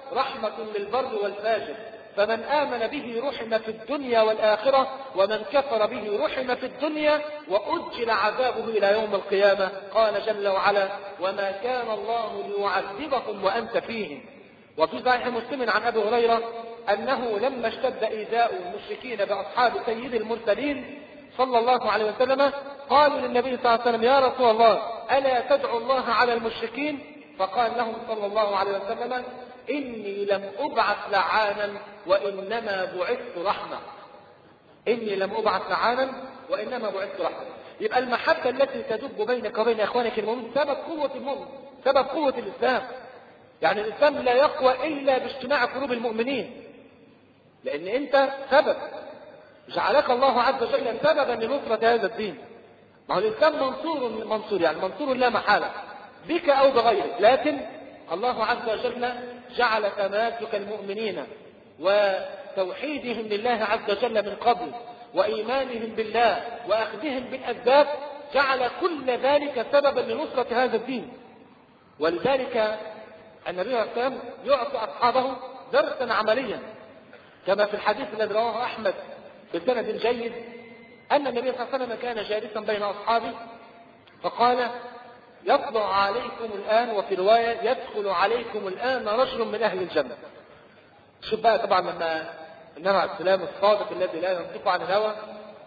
رحمة للبر والفاجر، فمن آمن به رحم في الدنيا والآخرة، ومن كفر به رحم في الدنيا وأجل عذابه إلى يوم القيامة. قال جل وعلا: وما كان الله ليعذبهم وأنت فيهم. وفي صحيح مسلم عن أبي هريرة أنه لما اشتد إيذاء المشركين بأصحاب سيد المرسلين صلى الله عليه وسلم قالوا للنبي صلى الله عليه وسلم: يا رسول الله ألا تدعو الله على المشركين؟ فقال لهم صلى الله عليه وسلم: إني لم أبعث لعانا وإنما بعثت رحمة. إني لم أبعث لعانا وإنما بعثت رحمة. يبقى المحبة التي تدب بينك وبين إخوانك المؤمنين سبب قوة المؤمن، سبب قوة الإسلام. يعني الإسلام لا يقوى إلا باجتماع قلوب المؤمنين، لأن أنت سبب، جعلك الله عز وجل سببا لنصرة هذا الدين. ما هو الإسلام منصور منصور يعني منصور لا محالة بك أو بغيرك، لكن الله عز وجل جعل تماسك المؤمنين وتوحيدهم لله عز وجل من قبل وإيمانهم بالله وأخذهم بالأسباب، جعل كل ذلك سببا لنصرة هذا الدين. ولذلك النبي صلى الله عليه وسلم يعطي أصحابه درسا عمليا، كما في الحديث الذي رواه أحمد بسند جيد أن النبي صلى الله عليه وسلم كان جالسا بين أصحابه فقال: يطلع عليكم الآن، وفي رواية: يدخل عليكم الآن رجل من أهل الجنة. شوف بقى طبعا لما النبي عليه السلام الصادق الذي لا ينطق عن الهوى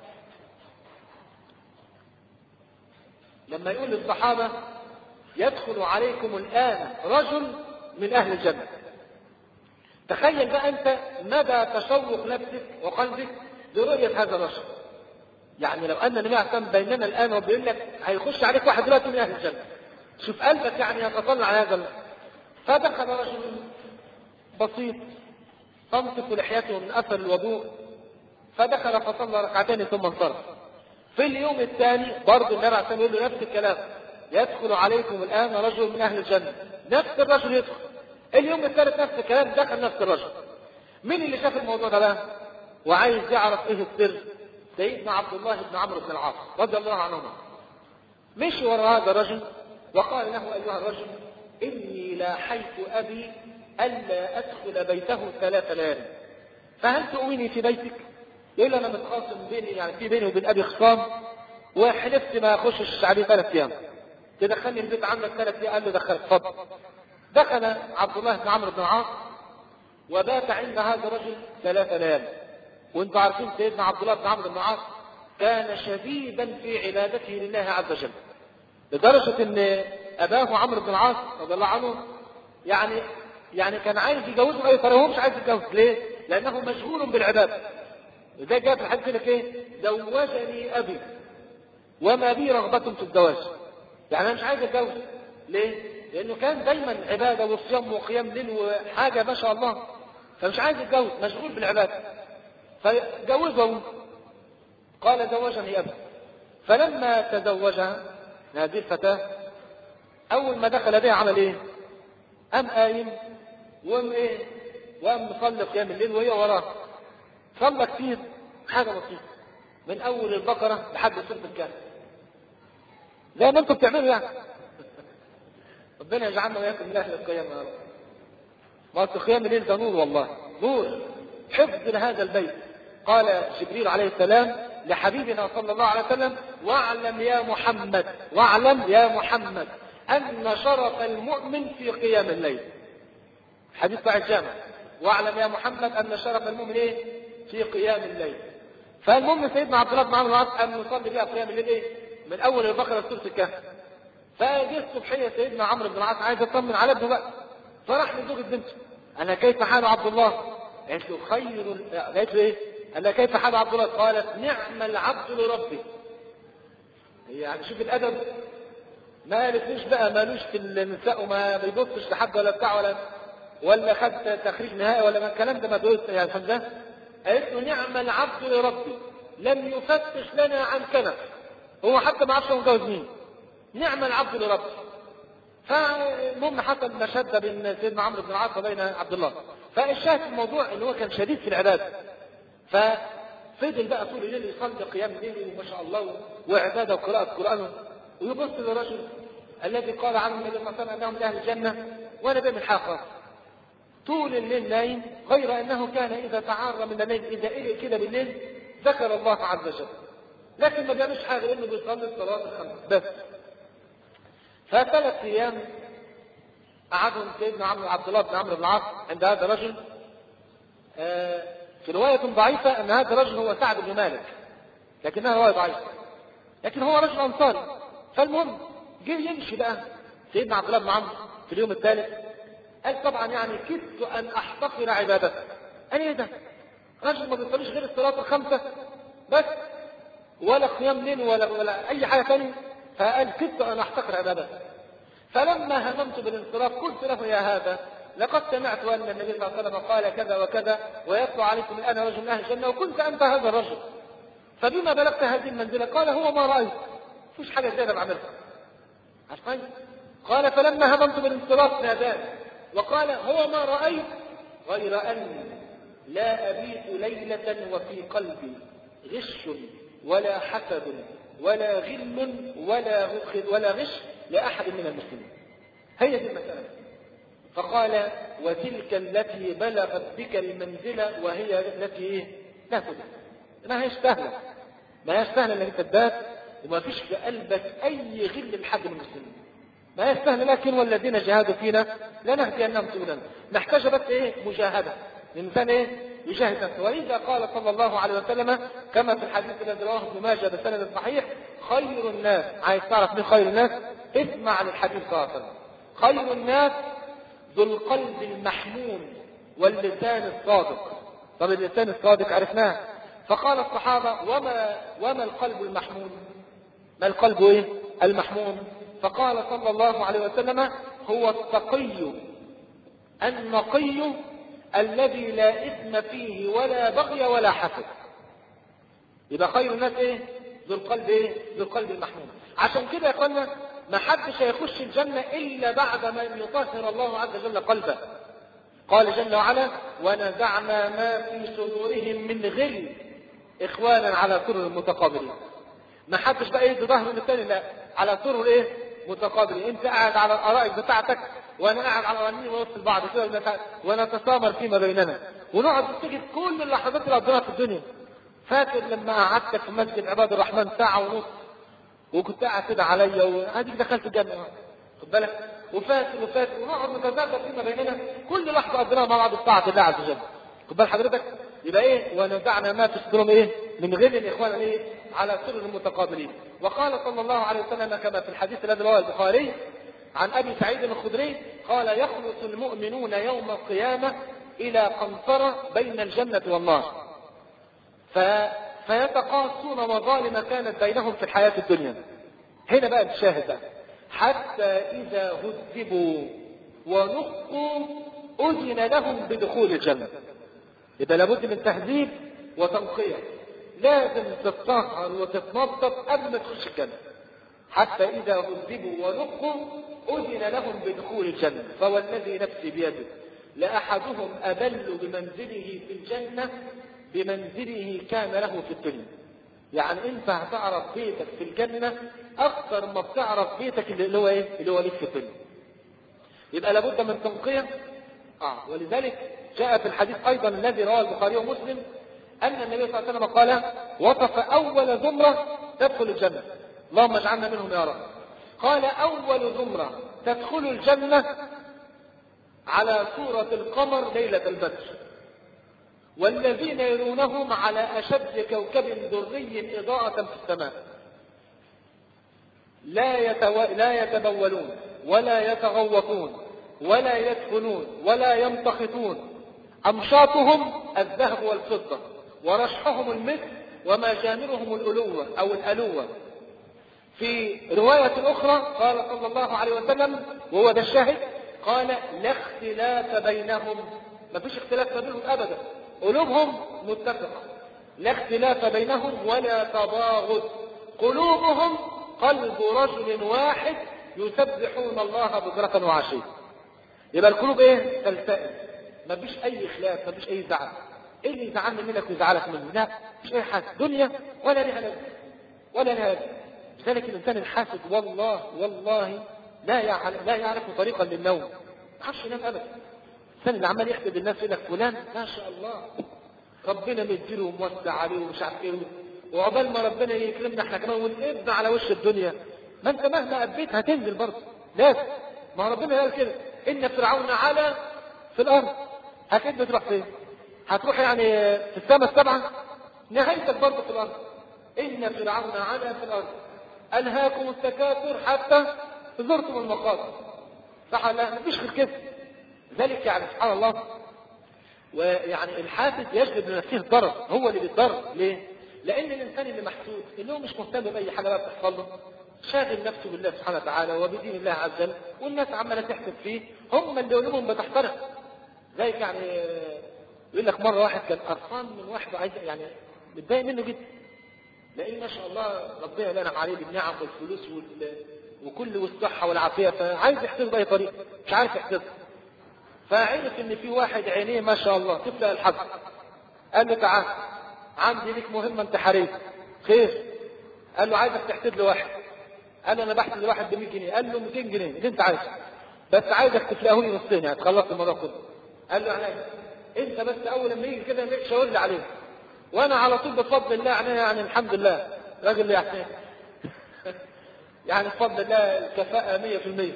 لما يقول للصحابة: يدخل عليكم الآن رجل من أهل الجنة، تخيل بقى أنت مدى تشوق نفسك وقلبك لرؤية هذا الرجل. يعني لو أن النبي عليه السلام بيننا الآن وبيقول لك هيخش عليك واحد دلوقتي من أهل الجنة، شوف قلبك يعني يتطلع على هذا. فدخل رجل بسيط تنطق لحيته من أثر الوضوء، فدخل فصلى ركعتين ثم انصرف. في اليوم الثاني برضه النبي عليه السلام يقول له نفس الكلام: يدخل عليكم الآن رجل من أهل الجنة. نفس الرجل يدخل. اليوم الثالث نفس الكلام، دخل نفس الرجل. مين اللي شاف الموضوع ده بقى وعايز يعرف ايه السر؟ سيدنا عبد الله بن عمرو بن العاص رضي الله عنهما. مشي وراء هذا الرجل وقال له: أيها الرجل، إني لاحيت أبي ألا أدخل بيته ثلاث ليالي، فهل تؤويني في بيتك؟ يقول أنا متخاصم بيني، يعني في بيني وبين أبي خصام، وحلفت ما أخشش عليه ثلاث أيام، تدخلني البيت عندك ثلاث أيام. قال له: دخل. اتفضل. دخل عبد الله بن عمرو بن العاص وبات عند هذا الرجل ثلاث ليالي. وانتم عارفين سيدنا عبد الله بن عمرو بن العاص كان شديدا في عبادته لله عز وجل، لدرجة ان اباه عمرو بن العاص رضي الله عنه يعني يعني كان عايز يجوزه باي طريقه، هو مش عايز يتجوز. ليه؟ لانه مشغول بالعباده. وده جاء في الحديث لك ايه؟ زوجني ابي وما بي رغبة في الزواج. يعني انا مش عايز اتجوز. ليه؟ لانه كان دايما عباده وصيام وقيام ليل وحاجه ما شاء الله، فمش عايز يتجوز، مشغول بالعباده. فجوزه. قال: زوجني ابي. فلما تزوجها هذه الفتاه اول ما دخل بها عمل ايه؟ قام قايم وقام ايه؟ وقام مصلي قيام الليل وهي وراه. صلى كتير، حاجه بسيطه من اول البقره لحد سوره الكهف، زي ما انتم بتعملوا يعني. ربنا يجعلنا وياكم من اهل القيام يا رب. ما هو قيام الليل ده نور، والله نور، حفظ لهذا البيت. قال جبريل عليه السلام لحبيبنا صلى الله عليه وسلم: واعلم يا محمد، واعلم يا محمد ان شرف المؤمن في قيام الليل. حديث صحيح جامع: واعلم يا محمد ان شرف المؤمن ايه؟ في قيام الليل. فالمؤمن سيدنا عبد الله بن عمرو بن العاص ان يصلي بها قيام الليل ايه؟ من اول البقره لسوره الكهف. فجاء الصبحيه سيدنا عمرو بن العاص عايز يطمن على ابنه بقى، فراح لزوجة بنته: انا كيف حال عبد الله؟ قالت له: خير. قالت له ايه؟ انا كيف حال عبد الله؟ قالت: نعم العبد لربه. يعني شوف الادب، ما قالتلوش بقى مالوش في النساء وما بيبصش لحد ولا بتاع ولا ولا خد تخريج نهائي ولا ما الكلام ده ما بيقولش يعني فده. قالت له: نعم العبد لربه، لم يفتش لنا عن كنف، هو حتى ما عرفش هو متجوز مين. نعم العبد لربه. فالمهم حصل مشاده بين سيدنا عمرو بن العاص وبين عبد الله. فالشاهد في الموضوع ان هو كان شديد في العباده، ففضل بقى طول الليل يصلي قيام الليل وما شاء الله وعباده وقراءه قران، ويبص للرجل الذي قال عنه النبي صلى الله عليه وسلم انه من اهل الجنه وانا بيه من حاقه. طول الليل نايم، غير أنه كان إذا تعار من الليل إذا إلي كده بالليل ذكر الله عز وجل، لكن ما بيعملش حاجة إنه بيصلي الصلاة الخمس بس. فثلاث أيام قعدهم سيدنا عمرو عبد الله بن عمرو بن العاص عند هذا الرجل. آه في رواية ضعيفة أن هذا الرجل هو سعد بن مالك، لكنها رواية ضعيفة، لكن هو رجل أنصاري. فالمهم جه يمشي بقى سيدنا عبد الله بن عمرو في اليوم الثالث، قال طبعا يعني كدت أن أحتقر عبادته. أنا إيه ده؟ رجل ما بيصليش غير الصلاة الخمسة بس، ولا قيام ليل ولا ولا أي حاجة ثانية. فقال كدت أن أحتقر عبادته. فلما هممت بالانصراف قلت له يا هذا لقد سمعت أن النبي صلى الله عليه وسلم قال كذا وكذا ويطلع عليكم الآن رجل من أهل الجنة وكنت أنت هذا الرجل، فبما بلغت هذه المنزلة؟ قال هو ما رأيت، مفيش حاجة زيادة بعملها. عارفين؟ قال فلما هممت بالانصراف ناداني وقال هو ما رأيت غير أني لا أبيت ليلة وفي قلبي غش ولا حسد ولا غل ولا ولا غش لأحد من المسلمين. هي دي المسألة. فقال وتلك التي بلغت بك المنزلة وهي التي ايه؟ لا تدرك، ما هيش سهلة، ما هيش سهلة انك تبات وما فيش في قلبك اي غل لحد من المسلمين، ما هي سهلة. لكن والذين جاهدوا فينا لنهدينهم سبلنا. محتاجة بس ايه؟ مجاهدة. الانسان ايه؟ يجاهد نفسه. وإذا قال صلى الله عليه وسلم كما في الحديث الذي رواه ابن ماجه بسند صحيح خير الناس، عايز تعرف مين خير الناس؟ اسمع عن الحديث صلى الله عليه وسلم. خير الناس ذو القلب المحموم واللسان الصادق. طب اللسان الصادق عرفناه. فقال الصحابة وما وما القلب المحموم؟ ما القلب ايه؟ المحموم. فقال صلى الله عليه وسلم هو التقي النقي الذي لا إثم فيه ولا بغي ولا حسد. يبقى خير الناس ايه؟ ذو القلب ايه؟ ذو القلب المحموم. عشان كده يا اخوانا ما حدش هيخش الجنة إلا بعد ما يطهر الله عز وجل قلبه. قال جل وعلا ونزعنا ما في صدورهم من غل إخوانا على سرر متقابلين. ما حدش بقى يدي ظهره للثاني، لا، على سرر ايه؟ متقابلين. انت قاعد على الارائك بتاعتك وانا قاعد على الرنين ونوصل بعض كده ونتسامر فيما بيننا ونقعد نفتكر كل اللحظات اللي قضيناها في الدنيا. فاكر لما قعدتك في مسجد عباد الرحمن ساعة ونص وكنت قاعد كده عليا وهديك دخلت الجنة، خد بالك، وفاكر وفاكر ونقعد نتذاكر فيما بيننا كل لحظة قضيناها مع بعض بطاعة الله عز وجل، خد بال حضرتك. يبقى ايه؟ ونزعنا ما في صدورهم ايه؟ من غل الاخوان ايه؟ على سرر المتقابلين. وقال صلى الله عليه وسلم كما في الحديث الذي رواه البخاري عن ابي سعيد الخدري قال يخلص المؤمنون يوم القيامة الى قنطرة بين الجنة والنار ف... فيتقاصون مظالم كانت بينهم في الحياة الدنيا. هنا بقى الشاهد بقى. حتى اذا هذبوا ونقوا اذن لهم بدخول الجنة. يبقى لابد من تهذيب وتنقية، لازم تتطهر وتتنظف قبل ما تخش الجنة. حتى إذا هذبوا ونقوا أذن لهم بدخول الجنة. فوالذي نفسي بيده لأحدهم أبل بمنزله في الجنة بمنزله كان له في الدنيا. يعني أنت هتعرف بيتك في الجنة أكثر ما بتعرف بيتك اللي هو إيه؟ اللي هو ليك في الدنيا. يبقى لابد من تنقية. آه ولذلك جاء في الحديث أيضا الذي رواه البخاري ومسلم أن النبي صلى الله عليه وسلم قال وصف أول زمرة تدخل الجنة، اللهم اجعلنا منهم يا رب. قال أول زمرة تدخل الجنة على صورة القمر ليلة البدر، والذين يرونهم على أشد كوكب دري إضاءة في السماء، لا, يتو... لا يتبولون ولا يتغوطون ولا يدفنون ولا يمتخطون، أمشاطهم الذهب والفضة ورشحهم المسك ومجامرهم الألوة أو الألوة. في رواية أخرى قال صلى الله عليه وسلم وهو ده الشاهد قال لا اختلاف بينهم، ما فيش اختلاف بينهم أبدا، قلوبهم متفقة، لا اختلاف بينهم ولا تباغض، قلوبهم قلب رجل واحد يسبحون الله بكرة وعشية. يبقى القلوب ايه؟ تلتئم، ما فيش اي خلاف، ما فيش اي زعل. ايه اللي يزعلني منك ويزعلك مني؟ لا، مش اي حاجه، دنيا ولا لها لازمه ولا لها لازمه. لذلك الانسان الحاسد والله والله لا يعرف لا يعرف طريقا للنوم، ما يعرفش ينام ابدا. الانسان اللي عمال يحسد الناس يقول لك فلان ما شاء الله ربنا مديله وموسع عليه ومش عارف ايه، وعقبال ما ربنا يكرمنا احنا كمان ونقبض على وش الدنيا. ما انت مهما قبيت هتنزل برضه لازم. ما ربنا قال كده ان فرعون علا في الارض. هتقدر تروح فين؟ هتروح يعني في السماء السبعه؟ نهايتك برضه في الارض. ان فرعون علا في الارض الهاكم التكاثر حتى زرتم المقابر. صح ولا لا؟ مفيش غير كده. ذلك يعني سبحان الله، ويعني الحاسد يجلب لنفسه الضرر، هو اللي بيتضرر. ليه؟ لان الانسان اللي محسود اللي هو مش مهتم باي حاجه بقى بتحصل له، شاغل نفسه بالله سبحانه وتعالى وبدين الله عز وجل، والناس عماله تحسد فيه، هم اللي قلوبهم بتحترق. زي يعني يقول لك مره واحد كان قرفان من واحد عايز يعني متضايق منه جدا، لان ما شاء الله ربنا ينعم عليه بالنعم والفلوس وال... وكل والصحه والعافيه، فعايز يحتفظ باي طريقه مش عارف يحتفظ. فعرف ان في واحد عينيه ما شاء الله تفلق الحظ، قال له تعال عندي ليك مهمه انتحاريه. خير؟ قال له عايزك تحسد لي واحد. قال له انا بحسد لواحد ب مية جنيه. قال له ميتين جنيه اللي انت عايزه، بس عايزك تفلقه لي نصين يعني تخلص الموضوع كله. قال له يعني انت بس اول لما يجي كده شاور لي عليه، وانا على طول بفضل الله يعني يعني الحمد لله راجل يعني يعني بفضل الله الكفاءه مية في المية.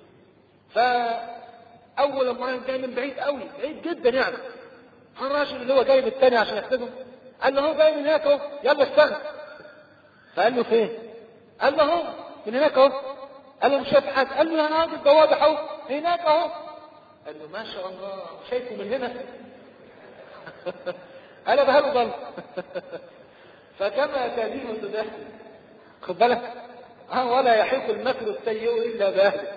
فاول ما جاي من بعيد قوي بعيد جدا يعني، الراجل اللي هو جاي من الثاني عشان يحسده قال له هو جاي من هناك اهو يلا اشتغل. فقال له فين؟ قال له اهو من هناك اهو. قال له مش شايف حاجه. قال له انا راجل ده واضح اهو هناك اهو. قال له ما شاء الله شايفه من هنا انا بهله ضل فكما تدين تدين. خد بالك ها، ولا يحيق المكر السيء الا باهله.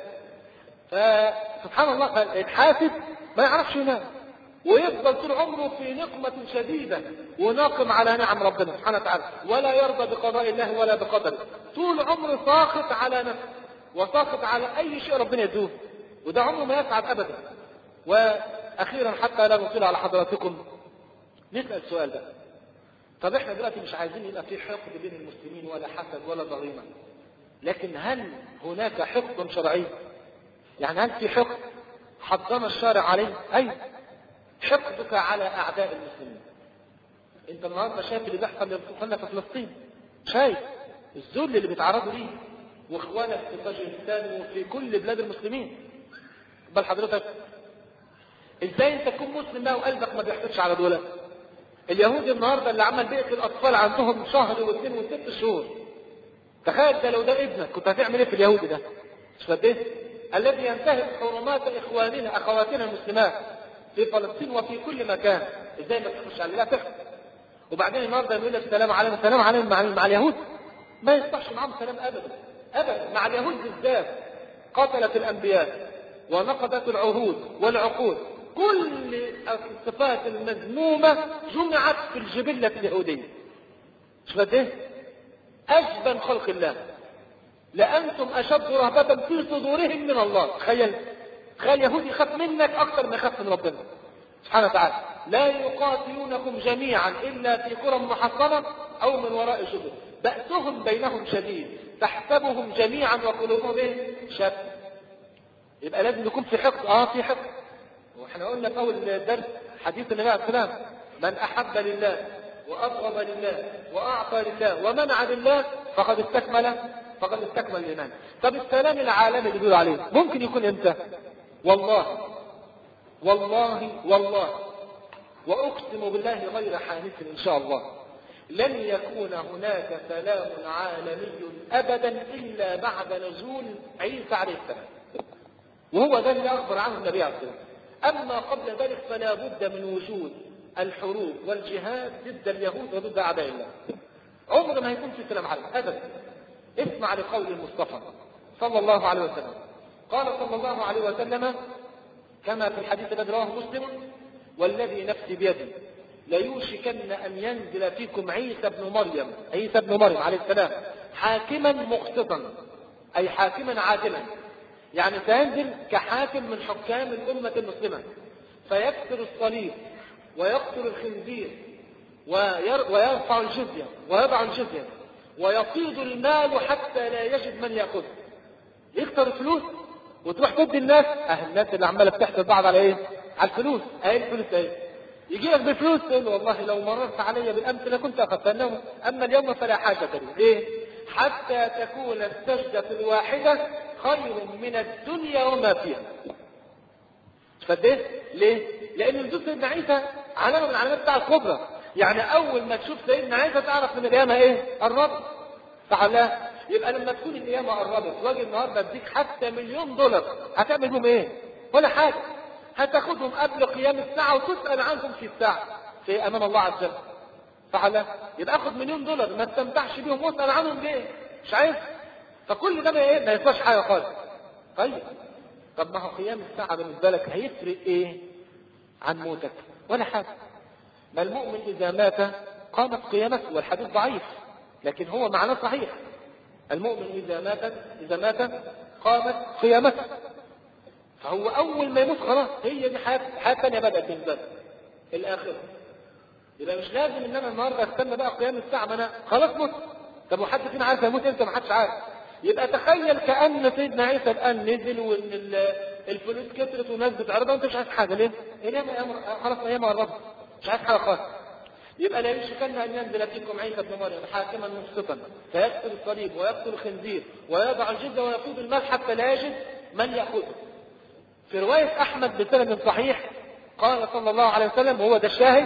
فسبحان الله الحاسد ما يعرفش ينام، ويفضل طول عمره في نقمة شديدة وناقم على نعم ربنا سبحانه وتعالى، ولا يرضى بقضاء الله ولا بقدره. طول عمره ساخط على نفسه وساخط على اي شيء ربنا يدوه، وده عمره ما يسعد ابدا. واخيرا حتى لا نطيل على حضراتكم نسأل السؤال ده. طب احنا دلوقتي مش عايزين يبقى في حقد بين المسلمين ولا حسد ولا ضغينة، لكن هل هناك حقد شرعي؟ يعني هل في حقد حضنا الشارع عليه؟ اي حقدك على اعداء المسلمين. انت النهارده شايف اللي بيحصل لاخواننا في فلسطين، شايف الذل اللي بيتعرضوا ليه، واخوانك في طاجيكستان وفي كل بلاد المسلمين. بل حضرتك ازاي انت تكون مسلم بقى وقلبك ما بيحسدش على دول؟ اليهود النهارده اللي عمل بيئه الاطفال عندهم شهر واثنين وست شهور، تخيل ده لو ده ابنك كنت هتعمل ايه في اليهودي ده؟ مش فاهم ايه؟ الذي ينتهك حرمات اخواننا اخواتنا المسلمات في فلسطين وفي كل مكان، ازاي ما تخش عليه؟ لا تخش. وبعدين النهارده يقول لك سلام علينا سلام علينا مع, مع اليهود، ما يصلحش معاهم سلام ابدا ابدا. مع اليهود بالذات قتلت الانبياء ونقضت العهود والعقود، كل الصفات المذمومه جمعت في الجبله اليهوديه. مش فاهم ايه؟ اجبن خلق الله، لانتم اشد رهبه في صدورهم من الله. تخيل تخيل يهودي يخاف منك اكثر ما يخاف من ربنا سبحانه وتعالى. لا يقاتلونكم جميعا الا في قرى محصنه او من وراء جدر، بأسهم بينهم شديد تحسبهم جميعا وقلوبهم ايه؟ شتى. يبقى لازم يكون في حقد. اه في حقد. واحنا قلنا في اول درس حديث النبي عليه السلام: من احب لله وابغض لله واعطى لله ومنع لله فقد استكمل فقد استكمل الايمان. طب السلام العالمي اللي بيقولوا عليه ممكن يكون امتى؟ والله والله والله واقسم بالله غير حانث ان شاء الله لن يكون هناك سلام عالمي ابدا الا بعد نزول عيسى عليه السلام، وهو ده اللي اخبر عنه النبي عليه السلام. اما قبل ذلك فلا بد من وجود الحروب والجهاد ضد اليهود وضد اعداء الله. عمر ما يكون في سلام عالمي ابدا. اسمع لقول المصطفى صلى الله عليه وسلم، قال صلى الله عليه وسلم كما في الحديث الذي رواه مسلم: والذي نفسي بيده ليوشكن ان ينزل فيكم عيسى ابن مريم عيسى ابن مريم عليه السلام حاكما مقسطا، اي حاكما عادلا، يعني سينزل كحاكم من حكام الامه المسلمه، فيكسر الصليب ويقتل الخنزير ويرفع الجزيه ويضع الجزيه ويفيض المال حتى لا يجد من ياخذه. يكسر الفلوس وتروح تدي الناس، اه الناس اللي عماله بتحسد بعض على ايه؟ على الفلوس. اهي الفلوس اهي. يجي لك بفلوس تقول له والله لو مررت علي بالامس لكنت اخذتها، اما اليوم فلا حاجه لي. ليه؟ حتى تكون السجده الواحده خير من الدنيا وما فيها. فده ليه؟ لان نزول سيدنا عيسى علامه من علامات بتاع الكبرى. يعني اول ما تشوف سيدنا عيسى تعرف ان القيامه ايه؟ قربت. فعلا يبقى لما تكون القيامه قربت واجي النهارده اديك حتى مليون دولار، هتعمل بهم ايه؟ ولا حاجه. هتاخدهم قبل قيام الساعه وتسال عنهم في الساعه في امام الله عز وجل. فعلا يبقى اخد مليون دولار ما استمتعش بيهم واسال عنهم ليه؟ مش عايز. فكل ده ما ايه؟ ما يسواش حاجه خالص. طيب طب ما هو قيام الساعه بالنسبه لك هيفرق ايه عن موتك؟ ولا حاجه. ما المؤمن اذا مات قامت قيامته، والحديث ضعيف لكن هو معناه صحيح. المؤمن اذا مات اذا مات قامت قيامته. فهو اول ما يموت خلاص هي دي حياه حياه ثانيه بدات بالنسبه الاخره. يبقى مش لازم ان انا النهارده استنى بقى قيام الساعه، ما انا خلاص مت. طب وحد فينا عارف هيموت امتى؟ ما حدش عارف. يبقى تخيل كأن سيدنا عيسى الآن نزل وإن الفلوس كترت والناس بتعرضها وأنت مش عايز حاجة. ليه؟ أيام خلاص أيام قربت مش عايز حاجة خالص. يبقى لا يشكن أن ينزل فيكم عيسى ابن مريم حاكما مقسطا فيقتل الصليب ويقتل الخنزير ويضع الجزية ويقود المال حتى لا يجد من يأخذه. في رواية أحمد بسند صحيح قال صلى الله عليه وسلم وهو ده الشاهد: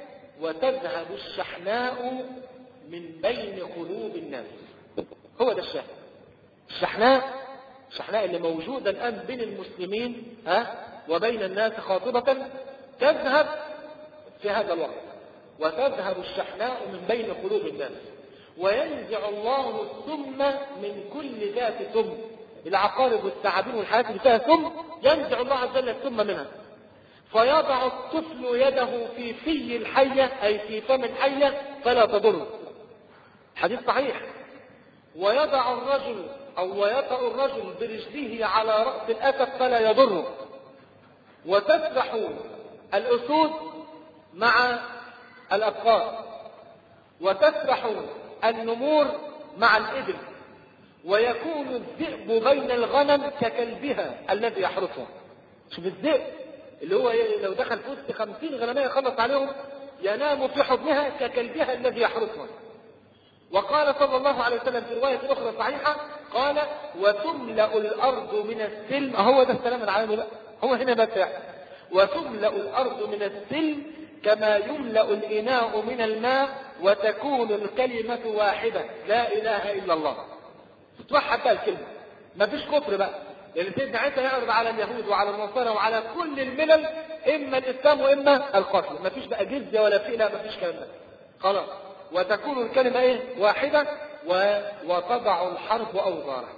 وتذهب الشحناء من بين قلوب الناس. هو ده الشاهد. الشحناء الشحناء اللي موجودة الآن بين المسلمين ها وبين الناس خاطبة تذهب في هذا الوقت. وتذهب الشحناء من بين قلوب الناس وينزع الله السم من كل ذات سم. العقارب والثعابين والحياة اللي فيها سم ينزع الله عز وجل السم منها، فيضع الطفل يده في في الحية أي في فم الحية فلا تضره. حديث صحيح. ويضع الرجل أو ويطأ الرجل برجله على رأس الأسد فلا يضره. وتسبح الأسود مع الأبقار، وتسبح النمور مع الإبل، ويكون الذئب بين الغنم ككلبها الذي يحرسها. شوف الذئب اللي هو لو دخل في وسط خمسين غنمية يخلص عليهم ينام في حضنها ككلبها الذي يحرسها. وقال صلى الله عليه وسلم في رواية أخرى صحيحة قال: وتملأ الأرض من السلم. هو ده السلام العالمي بقى، هو هنا بس يعني. وتملأ الأرض من السلم كما يملأ الإناء من الماء وتكون الكلمة واحدة لا إله إلا الله. تتوحد بقى الكلمة، ما فيش كفر بقى. لأن سيدنا عيسى يعرض على اليهود وعلى النصارى وعلى كل الملل إما الإسلام وإما القتل. ما فيش بقى جزية ولا فئة، لا ما فيش كلام ده خلاص. وتكون الكلمة ايه؟ واحدة. و... وتضع الحرب أوزارها.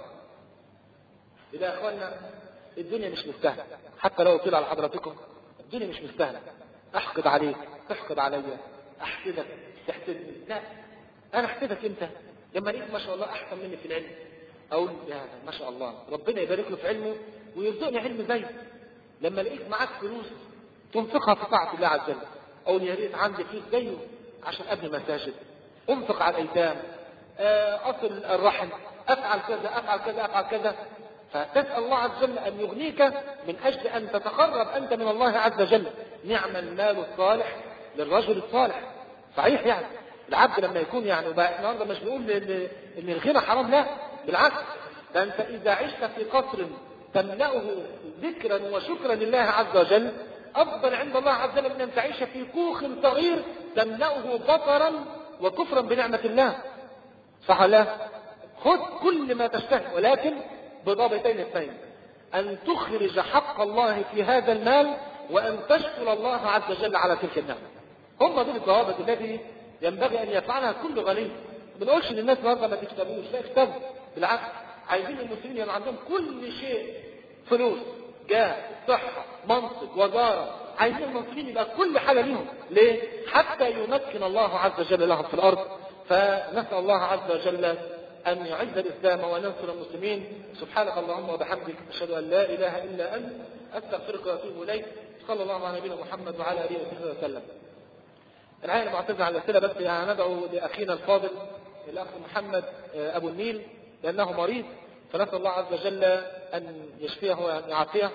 إذا أخوانا الدنيا مش مستاهلة، حتى لو طلع على حضراتكم الدنيا مش مستاهلة. أحقد عليك، تحقد عليا، أحسدك، تحسدني. لا، أنا أحسدك إمتى؟ لما لقيت ما شاء الله أحسن مني في العلم أقول يا ما شاء الله ربنا يبارك له في علمه ويرزقني علم زيه. لما لقيت معاك فلوس تنفقها في طاعة الله عز وجل أقول يا ريت عندي فلوس زيه عشان ابني مساجد، انفق على الايتام، اصل الرحم، افعل كذا افعل كذا افعل كذا. فتسال الله عز وجل ان يغنيك من اجل ان تتقرب انت من الله عز وجل. نعم المال الصالح للرجل الصالح. صحيح يعني العبد لما يكون يعني وبقى النهارده مش بنقول ان الغنى حرام، لا بالعكس. ده انت اذا عشت في قصر تملأه ذكرا وشكرا لله عز وجل أفضل عند الله عز وجل من أن تعيش في كوخ صغير تملأه بطرا وكفرا بنعمة الله. صح لا؟ خذ كل ما تشتهي ولكن بضابطين اثنين: أن تخرج حق الله في هذا المال وأن تشكر الله عز وجل على تلك النعمة. هم دول الضوابط التي ينبغي أن يفعلها كل غني. ما بنقولش للناس النهارده ما تكتبوش، لا اكتبوا، بالعكس عايزين المسلمين يبقى عندهم كل شيء، فلوس، جاه، صحة، منصب، وزارة. عايزين المسلمين يبقى كل حاجة لهم. ليه؟ حتى يمكن الله عز وجل لهم في الأرض. فنسأل الله عز وجل أن يعز الإسلام وينصر المسلمين. سبحانك اللهم وبحمدك أشهد أن لا إله إلا أنت أستغفرك وأتوب إليك. صلى الله على نبينا محمد وعلى آله وصحبه وسلم. الآن معتذر على الأسئلة، بس هندعو لأخينا الفاضل الأخ محمد أبو النيل لأنه مريض، فنسأل الله عز وجل أن يشفيه وأن يعافيه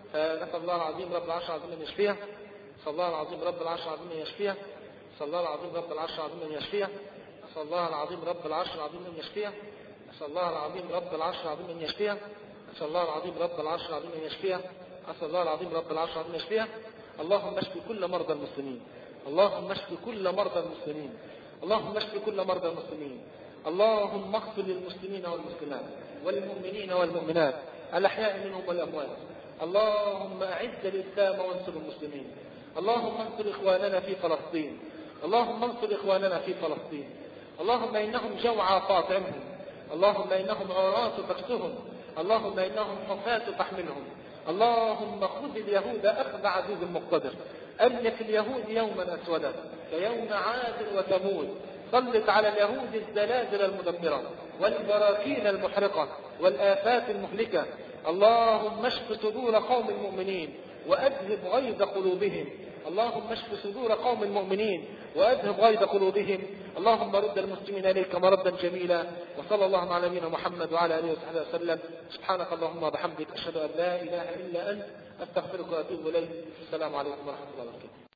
فنسأل الله العظيم رب العرش العظيم أن يشفيه. نسأل الله العظيم رب العرش العظيم أن يشفيه. نسأل الله العظيم رب العرش العظيم أن يشفيه. نسأل الله العظيم رب العرش العظيم أن يشفيه. نسأل الله العظيم رب العرش العظيم أن يشفيه. نسأل الله العظيم رب العرش العظيم أن يشفيه. نسأل الله العظيم رب العرش العظيم أن يشفيه. اللهم اشف كل مرضى المسلمين. اللهم اشف كل مرضى المسلمين. اللهم اشف كل مرضى المسلمين. اللهم اغفر للمسلمين والمسلمات والمؤمنين والمؤمنات الأحياء منهم والأموات. اللهم أعز الإسلام وانصر المسلمين. اللهم انصر إخواننا في فلسطين. اللهم انصر إخواننا في فلسطين. اللهم إنهم جوعى فاطعمهم. اللهم إنهم عراة فاكسهم. اللهم إنهم حفاة فاحملهم. اللهم خذ اليهود أخذ عزيز مقتدر. ألف اليهود يوما أسودا كيوم عاد وثمود. سلط على اليهود الزلازل المدمرة والبراكين المحرقة والآفات المهلكة. اللهم اشف صدور قوم المؤمنين وأذهب غيظ قلوبهم. اللهم اشف صدور قوم المؤمنين وأذهب غيظ قلوبهم. اللهم رد المسلمين إليك مردا جميلا. وصلى الله على نبينا محمد وعلى آله وصحبه وسلم. سبحانك اللهم وبحمدك أشهد أن لا إله إلا أنت أستغفرك وأتوب إليك. السلام عليكم ورحمة الله وبركاته.